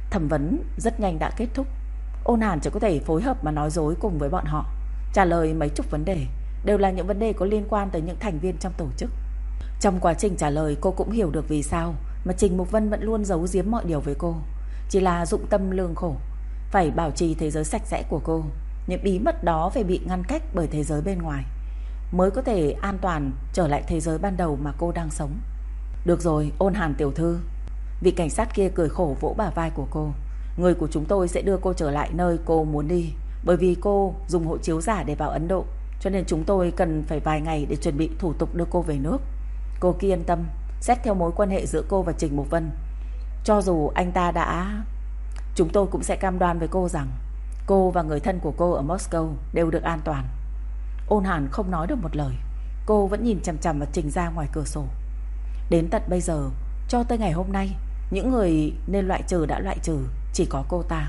Thẩm vấn rất nhanh đã kết thúc. Ôn Hàn chỉ có thể phối hợp mà nói dối cùng với bọn họ, trả lời mấy chục vấn đề, đều là những vấn đề có liên quan tới những thành viên trong tổ chức. Trong quá trình trả lời, cô cũng hiểu được vì sao mà Trình Mục Vân vẫn luôn giấu giếm mọi điều với cô. Chỉ là dụng tâm lương khổ, phải bảo trì thế giới sạch sẽ của cô. Những bí mật đó phải bị ngăn cách bởi thế giới bên ngoài, mới có thể an toàn trở lại thế giới ban đầu mà cô đang sống. Được rồi, Ôn Hàn tiểu thư. Vị cảnh sát kia cười khổ vỗ bả vai của cô. Người của chúng tôi sẽ đưa cô trở lại nơi cô muốn đi. Bởi vì cô dùng hộ chiếu giả để vào Ấn Độ, cho nên chúng tôi cần phải vài ngày để chuẩn bị thủ tục đưa cô về nước. Cô cứ yên tâm, xét theo mối quan hệ giữa cô và Trình Mục Vân, cho dù anh ta đã... Chúng tôi cũng sẽ cam đoan với cô rằng cô và người thân của cô ở Moscow đều được an toàn. Ôn Hàn không nói được một lời. Cô vẫn nhìn chằm chằm vào Trình ra ngoài cửa sổ. Đến tận bây giờ, cho tới ngày hôm nay, những người nên loại trừ đã loại trừ, chỉ có cô ta.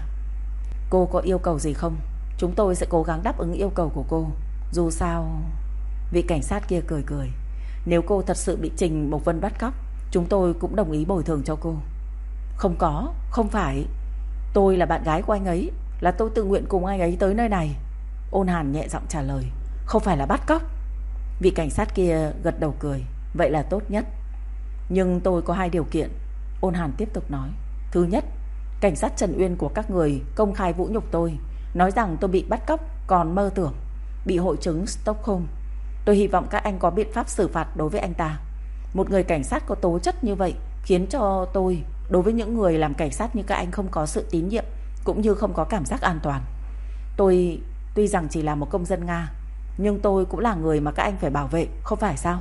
Cô có yêu cầu gì không? Chúng tôi sẽ cố gắng đáp ứng yêu cầu của cô. Dù sao... Vị cảnh sát kia cười cười. Nếu cô thật sự bị Trình Mục Vân bắt cóc, chúng tôi cũng đồng ý bồi thường cho cô. Không có, không phải. Tôi là bạn gái của anh ấy, là tôi tự nguyện cùng anh ấy tới nơi này. Ôn Hàn nhẹ giọng trả lời. Không phải là bắt cóc. Vị cảnh sát kia gật đầu cười. Vậy là tốt nhất. Nhưng tôi có 2 điều kiện. Ôn Hàn tiếp tục nói. Thứ nhất, cảnh sát Trần Uyên của các người công khai vũ nhục tôi, nói rằng tôi bị bắt cóc còn mơ tưởng, bị hội chứng Stockholm. Tôi hy vọng các anh có biện pháp xử phạt đối với anh ta. Một người cảnh sát có tố chất như vậy khiến cho tôi, đối với những người làm cảnh sát như các anh, không có sự tín nhiệm, cũng như không có cảm giác an toàn. Tôi tuy rằng chỉ là một công dân Nga, nhưng tôi cũng là người mà các anh phải bảo vệ, không phải sao?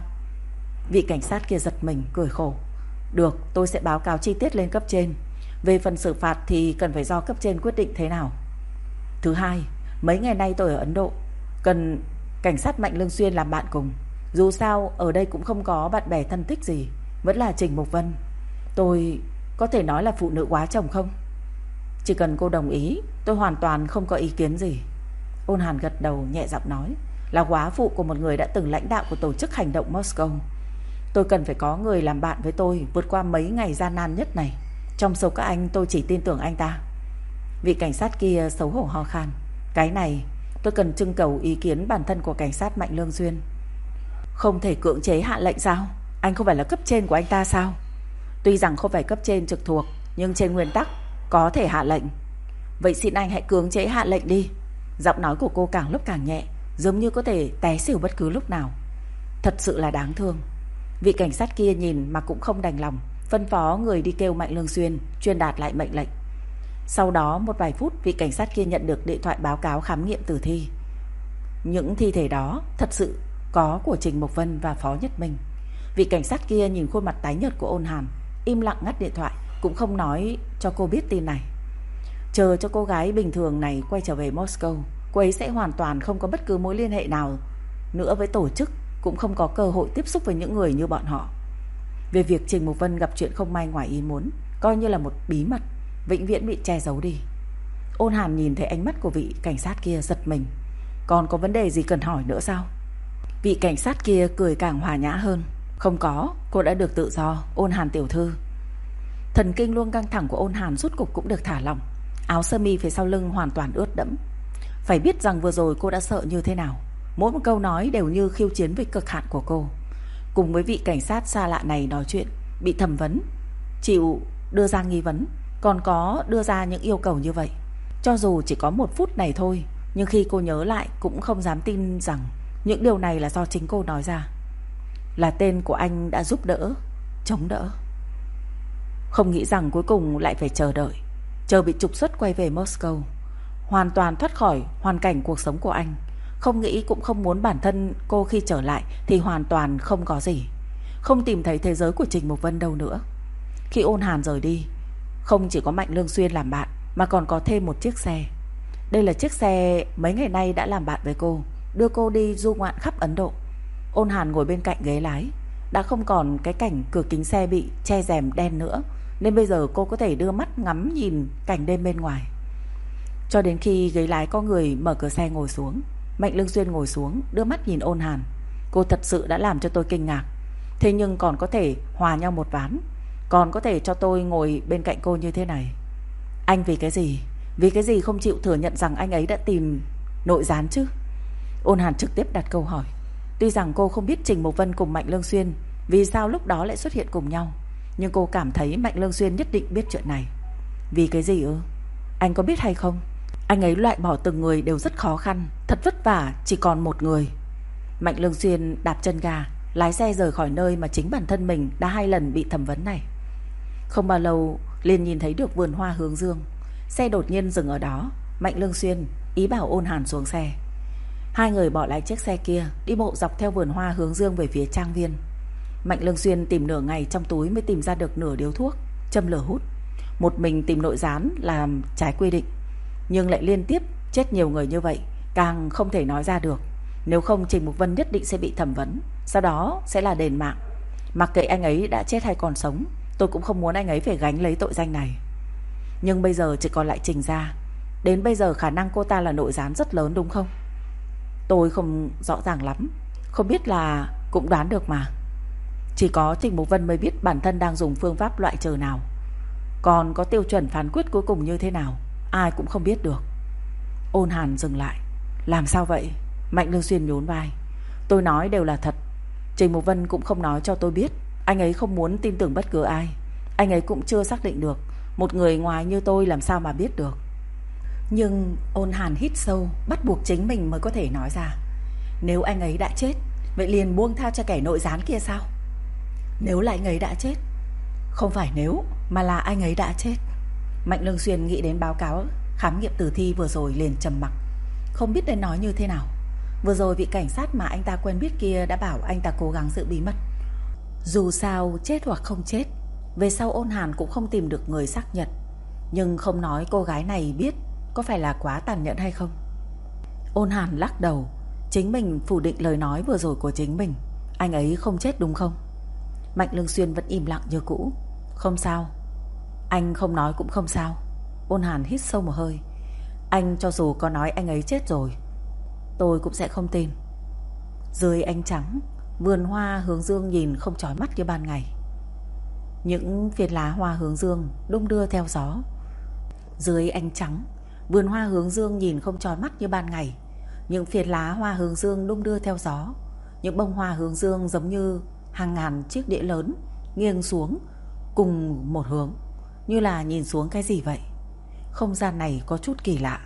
Vị cảnh sát kia giật mình cười khổ. Được, tôi sẽ báo cáo chi tiết lên cấp trên. Về phần xử phạt thì cần phải do cấp trên quyết định thế nào. Thứ hai, mấy ngày nay tôi ở Ấn Độ, cần cảnh sát Mạnh Lương Xuyên làm bạn cùng. Dù sao ở đây cũng không có bạn bè thân thích gì, vẫn là Trình Mục Vân. Tôi có thể nói là phụ nữ quá chồng không? Chỉ cần cô đồng ý, tôi hoàn toàn không có ý kiến gì. Ôn Hàn gật đầu nhẹ giọng nói. Là góa phụ của một người đã từng lãnh đạo của tổ chức hành động Moscow, tôi cần phải có người làm bạn với tôi vượt qua mấy ngày gian nan nhất này. Trong số các anh, tôi chỉ tin tưởng anh ta. Vị cảnh sát kia xấu hổ ho khan. Cái này tôi cần trưng cầu ý kiến bản thân của cảnh sát Mạnh Lương Xuyên. Không thể cưỡng chế hạ lệnh sao? Anh không phải là cấp trên của anh ta sao? Tuy rằng không phải cấp trên trực thuộc, nhưng trên nguyên tắc có thể hạ lệnh. Vậy xin anh hãy cưỡng chế hạ lệnh đi. Giọng nói của cô càng lúc càng nhẹ, giống như có thể té xỉu bất cứ lúc nào. Thật sự là đáng thương. Vị cảnh sát kia nhìn mà cũng không đành lòng, phân phó người đi kêu Mạnh Lương Xuyên truyền đạt lại mệnh lệnh. Sau đó một vài phút, vị cảnh sát kia nhận được điện thoại báo cáo khám nghiệm tử thi. Những thi thể đó thật sự có của Trình Mục Vân và Phó Nhất Minh. Vị cảnh sát kia nhìn khuôn mặt tái nhợt của Ôn Hàn, im lặng ngắt điện thoại, cũng không nói cho cô biết tin này. Chờ cho cô gái bình thường này quay trở về Moscow, cô ấy sẽ hoàn toàn không có bất cứ mối liên hệ nào nữa với tổ chức, cũng không có cơ hội tiếp xúc với những người như bọn họ. Về việc Trình Mục Vân gặp chuyện không may ngoài ý muốn, coi như là một bí mật vĩnh viễn bị che giấu đi. Ôn Hàn nhìn thấy ánh mắt của vị cảnh sát kia giật mình. Còn có vấn đề gì cần hỏi nữa sao? Vị cảnh sát kia cười càng hòa nhã hơn. Không có, cô đã được tự do, Ôn Hàn tiểu thư. Thần kinh luôn căng thẳng của Ôn Hàn rốt cục cũng được thả lỏng. Áo sơ mi phía sau lưng hoàn toàn ướt đẫm. Phải biết rằng vừa rồi cô đã sợ như thế nào. Mỗi một câu nói đều như khiêu chiến với cực hạn của cô. Cùng với vị cảnh sát xa lạ này nói chuyện, bị thẩm vấn, chịu đưa ra nghi vấn, còn có đưa ra những yêu cầu như vậy. Cho dù chỉ có 1 phút này thôi, nhưng khi cô nhớ lại cũng không dám tin rằng những điều này là do chính cô nói ra. Là tên của anh đã giúp đỡ, chống đỡ. Không nghĩ rằng cuối cùng lại phải chờ đợi, chờ bị trục xuất quay về Moscow, hoàn toàn thoát khỏi hoàn cảnh cuộc sống của anh. Không nghĩ cũng không muốn bản thân cô khi trở lại thì hoàn toàn không có gì, không tìm thấy thế giới của Trình Mục Vân đâu nữa. Khi Ôn Hàn rời đi, không chỉ có Mạnh Lương Xuyên làm bạn, mà còn có thêm một chiếc xe. Đây là chiếc xe mấy ngày nay đã làm bạn với cô, đưa cô đi du ngoạn khắp Ấn Độ. Ôn Hàn ngồi bên cạnh ghế lái. Đã không còn cái cảnh cửa kính xe bị che rèm đen nữa, nên bây giờ cô có thể đưa mắt ngắm nhìn cảnh đêm bên ngoài. Cho đến khi ghế lái có người mở cửa xe ngồi xuống, Mạnh Lương Xuyên ngồi xuống, đưa mắt nhìn Ôn Hàn. Cô thật sự đã làm cho tôi kinh ngạc. Thế nhưng còn có thể hòa nhau một ván, còn có thể cho tôi ngồi bên cạnh cô như thế này. Anh vì cái gì? Vì cái gì không chịu thừa nhận rằng anh ấy đã tìm nội gián chứ? Ôn Hàn trực tiếp đặt câu hỏi. Tuy rằng cô không biết Trình Mục Vân cùng Mạnh Lương Xuyên vì sao lúc đó lại xuất hiện cùng nhau, nhưng cô cảm thấy Mạnh Lương Xuyên nhất định biết chuyện này. Vì cái gì ư? Anh có biết hay không? Anh ấy loại bỏ từng người đều rất khó khăn, thật vất vả chỉ còn một người. Mạnh Lương Xuyên đạp chân ga, lái xe rời khỏi nơi mà chính bản thân mình đã 2 lần bị thẩm vấn này. Không bao lâu liền nhìn thấy được vườn hoa hướng dương. Xe đột nhiên dừng ở đó. Mạnh Lương Xuyên ý bảo Ôn Hàn xuống xe. Hai người bỏ lại chiếc xe kia, đi bộ dọc theo vườn hoa hướng dương về phía trang viên. Mạnh Lương Xuyên tìm nửa ngày trong túi mới tìm ra được nửa điếu thuốc, châm lửa hút. Một mình tìm nội gián làm trái quy định, nhưng lại liên tiếp chết nhiều người như vậy, càng không thể nói ra được. Nếu không Trình Mục Vân nhất định sẽ bị thẩm vấn, sau đó sẽ là đền mạng. Mặc kệ anh ấy đã chết hay còn sống, tôi cũng không muốn anh ấy phải gánh lấy tội danh này. Nhưng bây giờ chỉ còn lại Trình gia. Đến bây giờ khả năng cô ta là nội gián rất lớn đúng không? Tôi không rõ ràng lắm, không biết là cũng đoán được mà. Chỉ có Trình Mục Vân mới biết bản thân đang dùng phương pháp loại trừ nào, còn có tiêu chuẩn phán quyết cuối cùng như thế nào, ai cũng không biết được. Ôn Hàn dừng lại. Làm sao vậy? Mạnh Lương Xuyên nhún vai. Tôi nói đều là thật. Trình Mục Vân cũng không nói cho tôi biết. Anh ấy không muốn tin tưởng bất cứ ai. Anh ấy cũng chưa xác định được. Một người ngoài như tôi làm sao mà biết được. Nhưng Ôn Hàn hít sâu, bắt buộc chính mình mới có thể nói ra. Nếu anh ấy đã chết, vậy liền buông tha cho kẻ nội gián kia sao? Nếu là anh ấy đã chết. Không phải nếu, mà là anh ấy đã chết. Mạnh Lương Xuyên nghĩ đến báo cáo khám nghiệm tử thi vừa rồi liền trầm mặc, không biết nên nói như thế nào. Vừa rồi vị cảnh sát mà anh ta quen biết kia đã bảo anh ta cố gắng giữ bí mật. Dù sao chết hoặc không chết, về sau Ôn Hàn cũng không tìm được người xác nhận. Nhưng không nói cô gái này biết, có phải là quá tàn nhẫn hay không? Ôn Hàn lắc đầu, chính mình phủ định lời nói vừa rồi của chính mình. Anh ấy không chết đúng không? Mạnh Lương Xuyên vẫn im lặng như cũ. Không sao. Anh không nói cũng không sao. Ôn Hàn hít sâu một hơi. Anh cho dù có nói anh ấy chết rồi, tôi cũng sẽ không tin. Dưới ánh trắng, vườn hoa hướng dương nhìn không chói mắt như ban ngày. Những phiến lá hoa hướng dương đung đưa theo gió. Dưới ánh trắng, vườn hoa hướng dương nhìn không chói mắt như ban ngày. Những phiến lá hoa hướng dương đung đưa theo gió. Những bông hoa hướng dương giống như hàng ngàn chiếc đĩa lớn nghiêng xuống cùng một hướng, như là nhìn xuống cái gì vậy. Không gian này có chút kỳ lạ.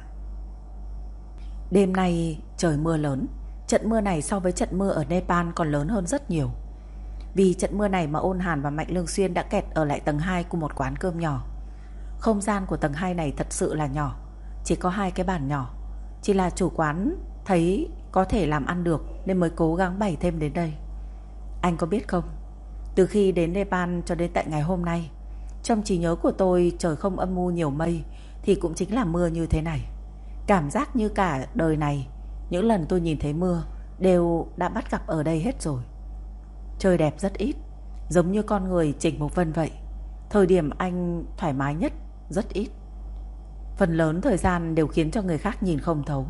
Đêm nay trời mưa lớn. Trận mưa này so với trận mưa ở Nepal còn lớn hơn rất nhiều. Vì trận mưa này mà Ôn Hàn và Mạnh Lương Xuyên đã kẹt ở lại tầng 2 của một quán cơm nhỏ. Không gian của tầng 2 này thật sự là nhỏ, chỉ có 2 cái bàn nhỏ. Chỉ là chủ quán thấy có thể làm ăn được nên mới cố gắng bày thêm đến đây. Anh có biết không, từ khi đến Nepal cho đến tận ngày hôm nay, trong trí nhớ của tôi trời không âm u nhiều mây thì cũng chính là mưa như thế này. Cảm giác như cả đời này, những lần tôi nhìn thấy mưa đều đã bắt gặp ở đây hết rồi. Trời đẹp rất ít, giống như con người Trình Mục Vân vậy. Thời điểm anh thoải mái nhất rất ít. Phần lớn thời gian đều khiến cho người khác nhìn không thấu.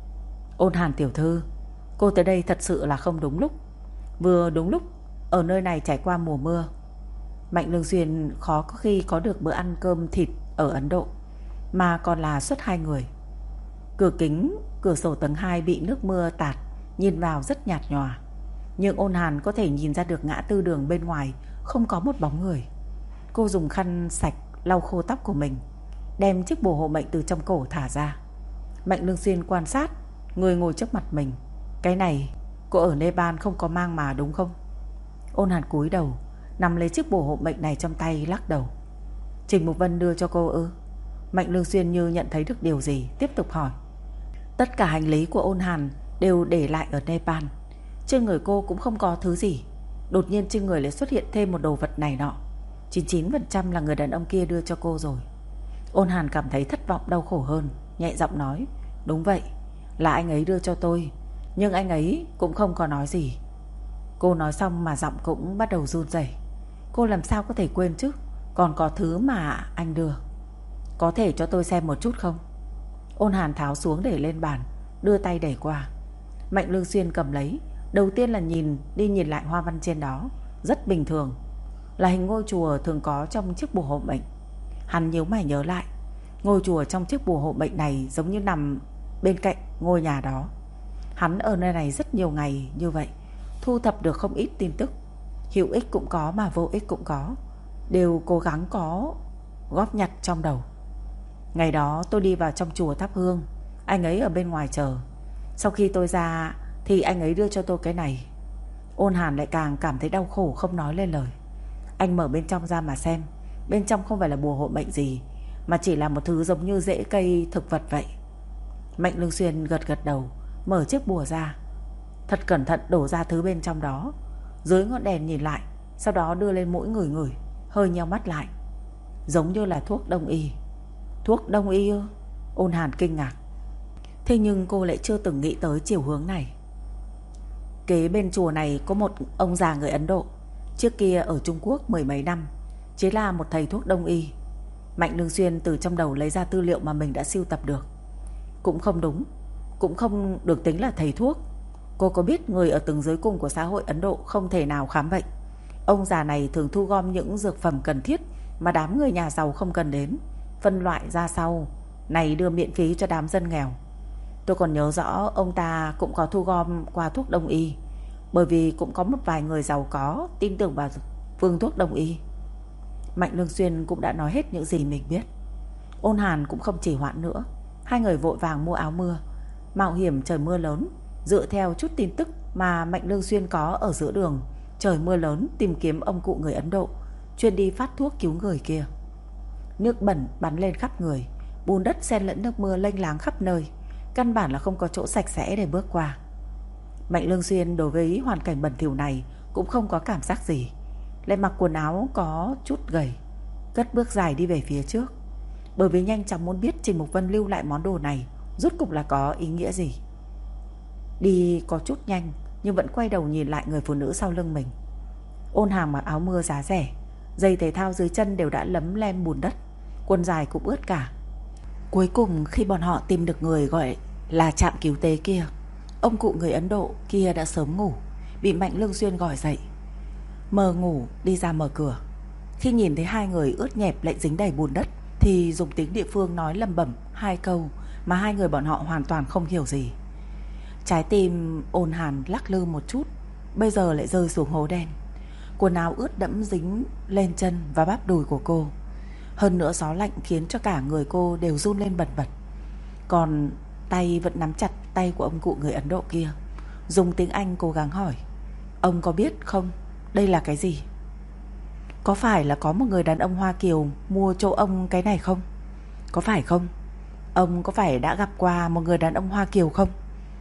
Ôn Hàn tiểu thư, cô tới đây thật sự là không đúng lúc. Vừa đúng lúc ở nơi này trải qua mùa mưa. Mạnh Lương Xuyên khó có khi có được bữa ăn cơm thịt ở Ấn Độ, mà còn là suốt 2 người. Cửa kính cửa sổ tầng 2 bị nước mưa tạt, nhìn vào rất nhạt nhòa. Nhưng Ôn Hàn có thể nhìn ra được ngã tư đường bên ngoài không có một bóng người. Cô dùng khăn sạch lau khô tóc của mình, đem chiếc bồ hộ mệnh từ trong cổ thả ra. Mạnh Lương Xuyên quan sát người ngồi trước mặt mình. Cái này cô ở Nepal không có mang mà đúng không? Ôn Hàn cúi đầu, nắm lấy chiếc bồ hộ mệnh này trong tay, lắc đầu. Trình Mục Vân đưa cho cô ư? Mạnh Lương Xuyên như nhận thấy được điều gì, tiếp tục hỏi. Tất cả hành lý của Ôn Hàn đều để lại ở Nepal. Trên người cô cũng không có thứ gì. Đột nhiên trên người lại xuất hiện thêm một đồ vật này nọ. 99% là người đàn ông kia đưa cho cô rồi. Ôn Hàn cảm thấy thất vọng đau khổ hơn, nhẹ giọng nói. Đúng vậy, là anh ấy đưa cho tôi, nhưng anh ấy cũng không có nói gì. Cô nói xong mà giọng cũng bắt đầu run rẩy. Cô làm sao có thể quên chứ? Còn có thứ mà anh đưa. Có thể cho tôi xem một chút không? Ôn Hàn tháo xuống để lên bàn, đưa tay đẩy qua. Mạnh Lương Xuyên cầm lấy. Đầu tiên là nhìn đi nhìn lại hoa văn trên đó. Rất bình thường, là hình ngôi chùa thường có trong chiếc bùa hộ mệnh. Hắn nhíu mày nhớ lại. Ngôi chùa trong chiếc bùa hộ mệnh này giống như nằm bên cạnh ngôi nhà đó. Hắn ở nơi này rất nhiều ngày như vậy, thu thập được không ít tin tức, hữu ích cũng có mà vô ích cũng có, đều cố gắng có góp nhặt trong đầu. Ngày đó tôi đi vào trong chùa thắp hương, anh ấy ở bên ngoài chờ. Sau khi tôi ra thì anh ấy đưa cho tôi cái này. Ôn Hàn lại càng cảm thấy đau khổ không nói lên lời. Anh mở bên trong ra mà xem. Bên trong không phải là bùa hộ mệnh gì, mà chỉ là một thứ giống như rễ cây thực vật vậy. Mạnh Lương Xuyên gật gật đầu, mở chiếc bùa ra, thật cẩn thận đổ ra thứ bên trong đó. Dưới ngọn đèn nhìn lại, sau đó đưa lên mũi ngửi ngửi, hơi nheo mắt lại. Giống như là thuốc đông y. Thuốc đông y ư? Ôn Hàn kinh ngạc. Thế nhưng cô lại chưa từng nghĩ tới chiều hướng này. Kế bên chùa này có một ông già người Ấn Độ, trước kia ở Trung Quốc mười mấy năm, chỉ là một thầy thuốc đông y. Mạnh Lương Xuyên từ trong đầu lấy ra tư liệu mà mình đã sưu tập được. Cũng không đúng, cũng không được tính là thầy thuốc. Cô có biết người ở tầng dưới cùng của xã hội Ấn Độ không thể nào khám bệnh. Ông già này thường thu gom những dược phẩm cần thiết mà đám người nhà giàu không cần đến, phân loại ra sau này đưa miễn phí cho đám dân nghèo. Tôi còn nhớ rõ ông ta cũng có thu gom qua thuốc đông y, bởi vì cũng có một vài người giàu có tin tưởng vào phương thuốc đông y. Mạnh Lương Xuyên cũng đã nói hết những gì mình biết. Ôn Hàn cũng không trì hoãn nữa. Hai người vội vàng mua áo mưa, mạo hiểm trời mưa lớn, dựa theo chút tin tức mà Mạnh Lương Xuyên có ở giữa đường trời mưa lớn tìm kiếm ông cụ người Ấn Độ chuyên đi phát thuốc cứu người kia. Nước bẩn bắn lên khắp người, bùn đất xen lẫn nước mưa lênh láng khắp nơi, căn bản là không có chỗ sạch sẽ để bước qua. Mạnh Lương Xuyên đối với hoàn cảnh bẩn thỉu này cũng không có cảm giác gì, lại mặc quần áo có chút gầy, cất bước dài đi về phía trước, bởi vì nhanh chóng muốn biết Trình Mục Vân lưu lại món đồ này rốt cục là có ý nghĩa gì. Đi có chút nhanh nhưng vẫn quay đầu nhìn lại người phụ nữ sau lưng mình. Ôn Hàn mặc áo mưa giá rẻ, giày thể thao dưới chân đều đã lấm lem bùn đất, quần dài cũng ướt cả. Cuối cùng khi bọn họ tìm được người gọi là trạm cứu tế kia, ông cụ người Ấn Độ kia đã sớm ngủ, bị Mạnh Lương Xuyên gọi dậy. Mờ ngủ đi ra mở cửa. Khi nhìn thấy hai người ướt nhẹp lại dính đầy bùn đất thì dùng tiếng địa phương nói lẩm bẩm hai câu mà hai người bọn họ hoàn toàn không hiểu gì. Trái tim Ôn Hàn lắc lư một chút, bây giờ lại rơi xuống hố đen. Quần áo ướt đẫm dính lên chân và bắp đùi của cô. Hơn nữa gió lạnh khiến cho cả người cô đều run lên bần bật. Còn tay vẫn nắm chặt tay của ông cụ người Ấn Độ kia. Dùng tiếng Anh cố gắng hỏi: "Ông có biết không, đây là cái gì? Có phải là có một người đàn ông Hoa Kiều mua cho ông cái này không? Có phải không? Ông có phải đã gặp qua một người đàn ông Hoa Kiều không?"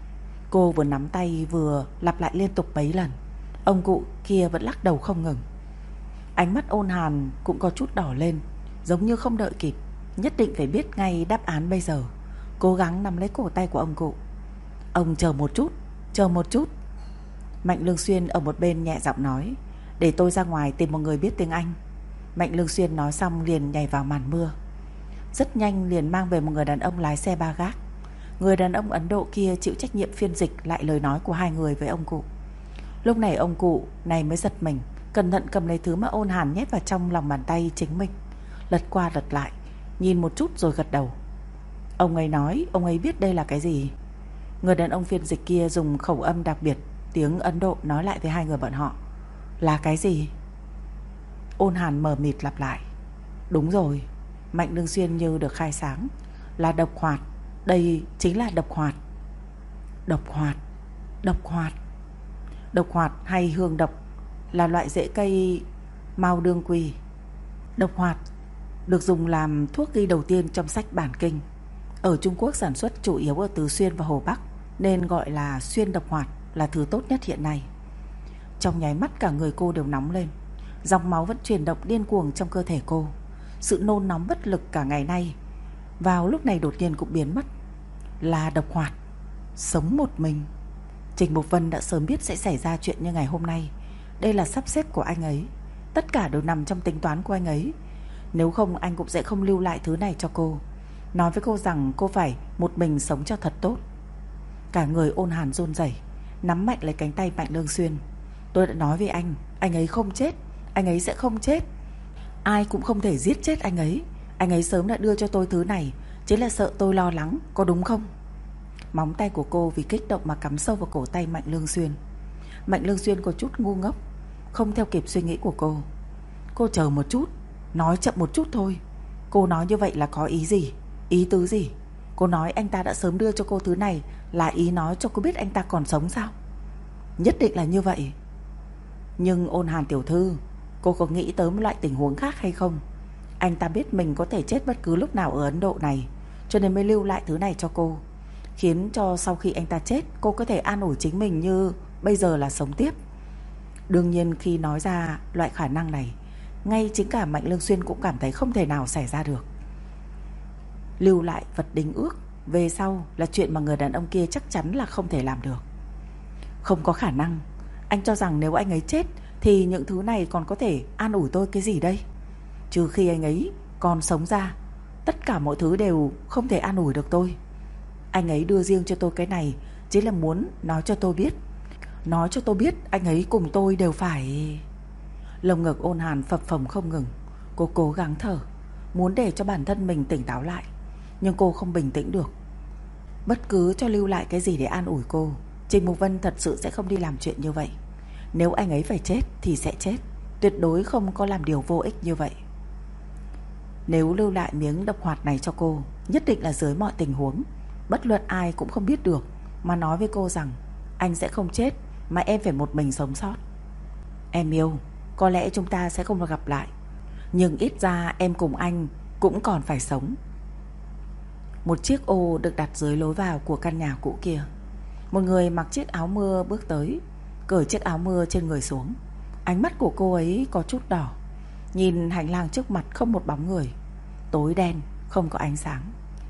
Cô vừa nắm tay vừa lặp lại liên tục mấy lần. Ông cụ kia vẫn lắc đầu không ngừng. Ánh mắt Ôn Hàn cũng có chút đỏ lên, giống như không đợi kịp, nhất định phải biết ngay đáp án bây giờ. Cố gắng nắm lấy cổ tay của ông cụ. "Ông chờ một chút, chờ một chút." Mạnh Lương Xuyên ở một bên nhẹ giọng nói: "Để tôi ra ngoài tìm một người biết tiếng Anh." Mạnh Lương Xuyên nói xong liền nhảy vào màn mưa. Rất nhanh liền mang về một người đàn ông lái xe ba gác. Người đàn ông Ấn Độ kia chịu trách nhiệm phiên dịch lại lời nói của hai người với ông cụ. Lúc này ông cụ này mới giật mình, cẩn thận cầm lấy thứ mà Ôn Hàn nhét vào trong lòng bàn tay chính mình, lật qua lật lại, nhìn một chút rồi gật đầu. Ông ấy nói ông ấy biết đây là cái gì. Người đàn ông phiên dịch kia dùng khẩu âm đặc biệt tiếng Ấn Độ nói lại với hai người bọn họ: "Là cái gì?" Ôn Hàn mờ mịt lặp lại: "Đúng rồi." Mạnh Lương Xuyên như được khai sáng: "Là độc hoạt, đây chính là độc hoạt." Độc hoạt, độc hoạt. Độc hoạt hay hương độc là loại rễ cây mao đương quy. Độc hoạt được dùng làm thuốc ghi đầu tiên trong sách bản kinh. Ở Trung Quốc sản xuất chủ yếu ở Tứ Xuyên và Hồ Bắc, nên gọi là xuyên độc hoạt, là thứ tốt nhất hiện nay. Trong nháy mắt cả người cô đều nóng lên, dòng máu vẫn chuyển động điên cuồng trong cơ thể cô. Sự nôn nóng bất lực cả ngày nay vào lúc này đột nhiên cũng biến mất. Là độc hoạt, sống một mình. Trình Mục Vân đã sớm biết sẽ xảy ra chuyện như ngày hôm nay. Đây là sắp xếp của anh ấy, tất cả đều nằm trong tính toán của anh ấy. Nếu không anh cũng sẽ không lưu lại thứ này cho cô, nói với cô rằng cô phải một mình sống cho thật tốt. Cả người Ôn Hàn run rẩy, nắm mạnh lấy cánh tay Mạnh Lương Xuyên. "Tôi đã nói với anh ấy không chết, anh ấy sẽ không chết. Ai cũng không thể giết chết anh ấy. Anh ấy sớm đã đưa cho tôi thứ này chính là sợ tôi lo lắng, có đúng không? Móng tay của cô vì kích động mà cắm sâu vào cổ tay Mạnh Lương Xuyên. Mạnh Lương Xuyên có chút ngu ngốc, không theo kịp suy nghĩ của cô. Cô chờ một chút, nói chậm một chút thôi. Cô nói như vậy là có ý gì? Ý tứ gì? Cô nói anh ta đã sớm đưa cho cô thứ này là ý nói cho cô biết anh ta còn sống sao? Nhất định là như vậy. Nhưng Ôn Hàn tiểu thư, cô có nghĩ tới một loại tình huống khác hay không? Anh ta biết mình có thể chết bất cứ lúc nào ở Ấn Độ này, cho nên mới lưu lại thứ này cho cô, khiến cho sau khi anh ta chết, cô có thể an ủi chính mình như bây giờ là sống tiếp. Đương nhiên khi nói ra loại khả năng này, ngay chính cả Mạnh Lương Xuyên cũng cảm thấy không thể nào xảy ra được. Lưu lại vật đính ước về sau là chuyện mà người đàn ông kia chắc chắn là không thể làm được. Không có khả năng. Anh cho rằng nếu anh ấy chết thì những thứ này còn có thể an ủi tôi cái gì đây? Trừ khi anh ấy còn sống ra, tất cả mọi thứ đều không thể an ủi được tôi. Anh ấy đưa riêng cho tôi cái này chính là muốn nói cho tôi biết, nói cho tôi biết anh ấy cùng tôi đều phải... Lồng ngực Ôn Hàn phập phồng không ngừng. Cô cố gắng thở, muốn để cho bản thân mình tỉnh táo lại, nhưng cô không bình tĩnh được. Bất cứ cho lưu lại cái gì để an ủi cô, Trình Mục Vân thật sự sẽ không đi làm chuyện như vậy. Nếu anh ấy phải chết thì sẽ chết, tuyệt đối không có làm điều vô ích như vậy. Nếu lưu lại miếng độc hoạt này cho cô, nhất định là dưới mọi tình huống, bất luận ai cũng không biết được, mà nói với cô rằng anh sẽ không chết, mà em phải một mình sống sót. Em yêu, có lẽ chúng ta sẽ không gặp lại, nhưng ít ra em cùng anh cũng còn phải sống. Một chiếc ô được đặt dưới lối vào của căn nhà cũ kia. Một người mặc chiếc áo mưa bước tới, cởi chiếc áo mưa trên người xuống. Ánh mắt của cô ấy có chút đỏ, nhìn hành lang trước mặt không một bóng người, tối đen, không có ánh sáng.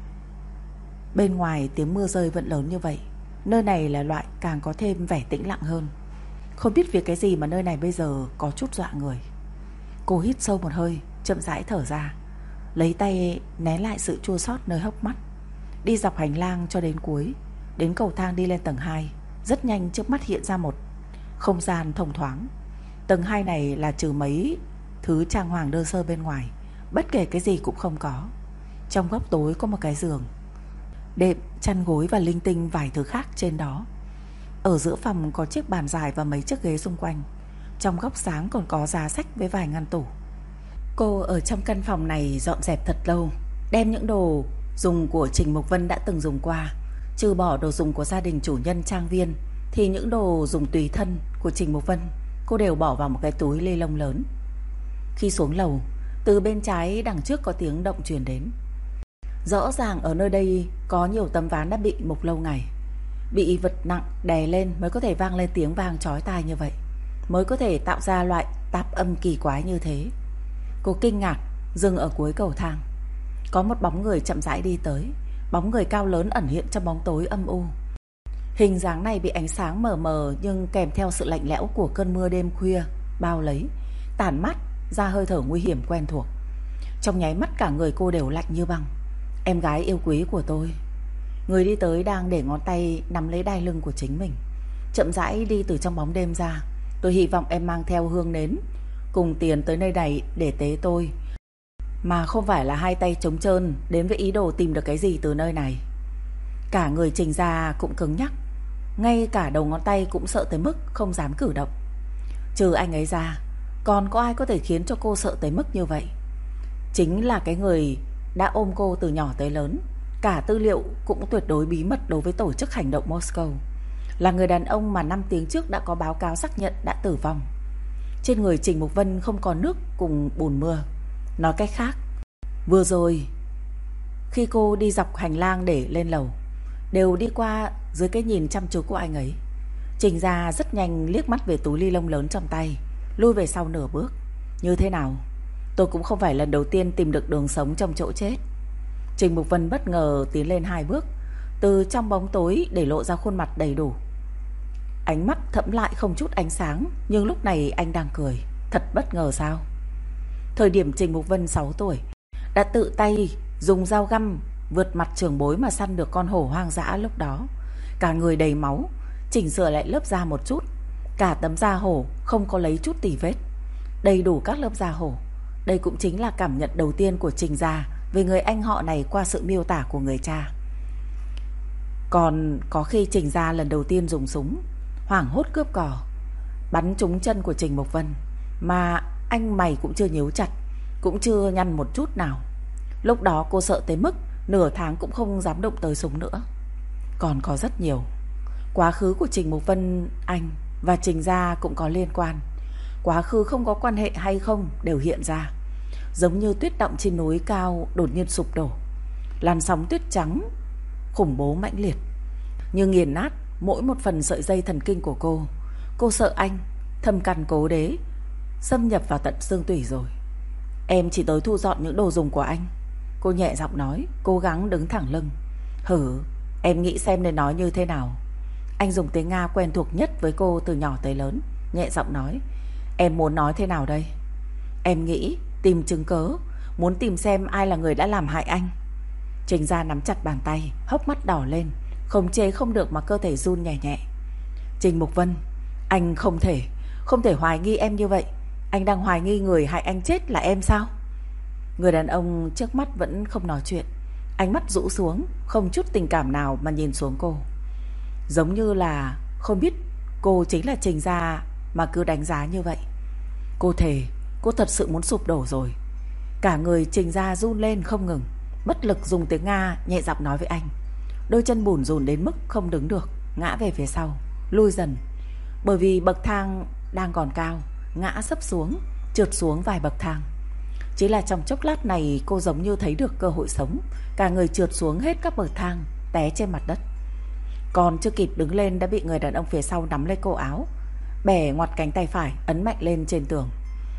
Bên ngoài tiếng mưa rơi vẫn lớn như vậy. Nơi này là loại càng có thêm vẻ tĩnh lặng hơn. Không biết vì cái gì mà nơi này bây giờ có chút dọa người. Cô hít sâu một hơi, chậm rãi thở ra, lấy tay né lại sự chua xót nơi hốc mắt. Đi dọc hành lang cho đến cuối, đến cầu thang đi lên tầng 2. Rất nhanh trước mắt hiện ra một không gian thông thoáng. Tầng 2 này là trừ mấy thứ trang hoàng đơn sơ bên ngoài, bất kể cái gì cũng không có. Trong góc tối có một cái giường, đệm, chăn gối và linh tinh vài thứ khác trên đó. Ở giữa phòng có chiếc bàn dài và mấy chiếc ghế xung quanh. Trong góc sáng còn có giá sách với vài ngăn tủ. Cô ở trong căn phòng này dọn dẹp thật lâu, đem những đồ dùng của Trình Mục Vân đã từng dùng qua, trừ bỏ đồ dùng của gia đình chủ nhân trang viên, thì những đồ dùng tùy thân của Trình Mục Vân cô đều bỏ vào một cái túi ni lông lớn. Khi xuống lầu, từ bên trái đằng trước có tiếng động truyền đến. Rõ ràng ở nơi đây có nhiều tấm ván đã bị mục lâu ngày, bị vật nặng đè lên mới có thể vang lên tiếng vang chói tai như vậy, mới có thể tạo ra loại tạp âm kỳ quái như thế. Cô kinh ngạc dừng ở cuối cầu thang. Có một bóng người chậm rãi đi tới, bóng người cao lớn ẩn hiện trong bóng tối âm u. Hình dáng này bị ánh sáng mờ mờ nhưng kèm theo sự lạnh lẽo của cơn mưa đêm khuya bao lấy, tản mát ra hơi thở nguy hiểm quen thuộc. Trong nháy mắt cả người cô đều lạnh như băng. Em gái yêu quý của tôi. Người đi tới đang để ngón tay nắm lấy đai lưng của chính mình, chậm rãi đi từ trong bóng đêm ra. Tôi hy vọng em mang theo hương nến cùng tiền tới nơi này để tế tôi, mà không phải là hai tay trống trơn đến với ý đồ tìm được cái gì từ nơi này. Cả người Trình gia cũng cứng nhắc, ngay cả đầu ngón tay cũng sợ tới mức không dám cử động. Trừ anh ấy ra, còn có ai có thể khiến cho cô sợ tới mức như vậy? Chính là cái người đã ôm cô từ nhỏ tới lớn, cả tư liệu cũng tuyệt đối bí mật đối với tổ chức hành động Moscow, là người đàn ông mà 5 tiếng trước đã có báo cáo xác nhận đã tử vong. Trên người Trình Mục Vân không còn nước cùng bùn mưa. Nói cách khác, vừa rồi khi cô đi dọc hành lang để lên lầu, đều đi qua dưới cái nhìn chăm chú của anh ấy. Trình ra rất nhanh liếc mắt về túi ni lông lớn trong tay, lui về sau nửa bước. Như thế nào, tôi cũng không phải lần đầu tiên tìm được đường sống trong chỗ chết. Trình Mục Vân bất ngờ tiến lên 2 bước, từ trong bóng tối để lộ ra khuôn mặt đầy đủ. Ánh mắt thẫm lại không chút ánh sáng, nhưng lúc này anh đang cười. Thật bất ngờ sao? Thời điểm Trình Mục Vân 6 tuổi đã tự tay dùng dao găm vượt mặt trưởng bối mà săn được con hổ hoang dã. Lúc đó cả người đầy máu, chỉnh sửa lại lớp da một chút. Cả tấm da hổ không có lấy chút tì vết, đầy đủ các lớp da hổ. Đây cũng chính là cảm nhận đầu tiên của Trình gia về người anh họ này qua sự miêu tả của người cha. Còn có khi Trình Gia lần đầu tiên dùng súng hoảng hốt cướp cò, bắn trúng chân của Trình Mục Vân, mà anh mày cũng chưa nhíu chặt, cũng chưa nhăn một chút nào. Lúc đó cô sợ tới mức nửa tháng cũng không dám động tới súng nữa. Còn có rất nhiều. Quá khứ của Trình Mục Vân anh và Trình Gia cũng có liên quan. Quá khứ không có quan hệ hay không đều hiện ra, giống như tuyết động trên núi cao đột nhiên sụp đổ. Làn sóng tuyết trắng khủng bố mãnh liệt, như nghiền nát mỗi một phần sợi dây thần kinh của cô. Cô sợ anh thâm căn cố đế xâm nhập vào tận xương tủy rồi. Em chỉ tới thu dọn những đồ dùng của anh, cô nhẹ giọng nói, cố gắng đứng thẳng lưng. Hử, em nghĩ xem nên nói như thế nào. Anh dùng tiếng Nga quen thuộc nhất với cô từ nhỏ tới lớn, nhẹ giọng nói. Em muốn nói thế nào đây? Em nghĩ tìm chứng cớ, muốn tìm xem ai là người đã làm hại anh. Trình Gia nắm chặt bàn tay, hốc mắt đỏ lên, khống chế không được mà cơ thể run nhẹ nhẹ. Trình Mục Vân, anh không thể hoài nghi em như vậy. Anh đang hoài nghi người hại anh chết là em sao? Người đàn ông trước mắt vẫn không nói chuyện, ánh mắt rũ xuống, không chút tình cảm nào mà nhìn xuống cô, giống như là không biết cô chính là Trình Gia mà cứ đánh giá như vậy. Cô thề, cô thật sự muốn sụp đổ rồi. Cả người Trình Gia run lên không ngừng, bất lực dùng tiếng Nga nhẹ giọng nói với anh. Đôi chân bủn rủn đến mức không đứng được, ngã về phía sau, lui dần. Bởi vì bậc thang đang còn cao, ngã sấp xuống, trượt xuống vài bậc thang. Chỉ là trong chốc lát này cô giống như thấy được cơ hội sống, cả người trượt xuống hết các bậc thang, té trên mặt đất. Còn chưa kịp đứng lên đã bị người đàn ông phía sau nắm lấy cổ áo, bẻ ngoặt cánh tay phải, ấn mạnh lên trên tường.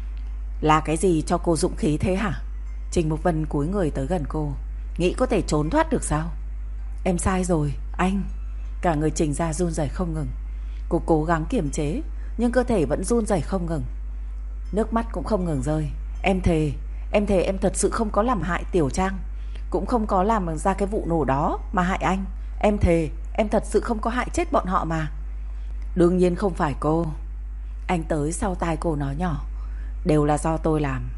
Là cái gì cho cô dũng khí thế hả? Trình Mục Vân cúi người tới gần cô, nghĩ có thể trốn thoát được sao? Em sai rồi, anh. Cả người Trình Gia run rẩy không ngừng. Cô cố gắng kiềm chế, nhưng cơ thể vẫn run rẩy không ngừng, nước mắt cũng không ngừng rơi. Em thề em thật sự không có làm hại Tiểu Trang, cũng không có làm ra cái vụ nổ đó mà hại anh. Em thề, em thật sự không có hại chết bọn họ mà. Đương nhiên không phải cô. Anh tới sau tai cô nói nhỏ. Đều là do tôi làm.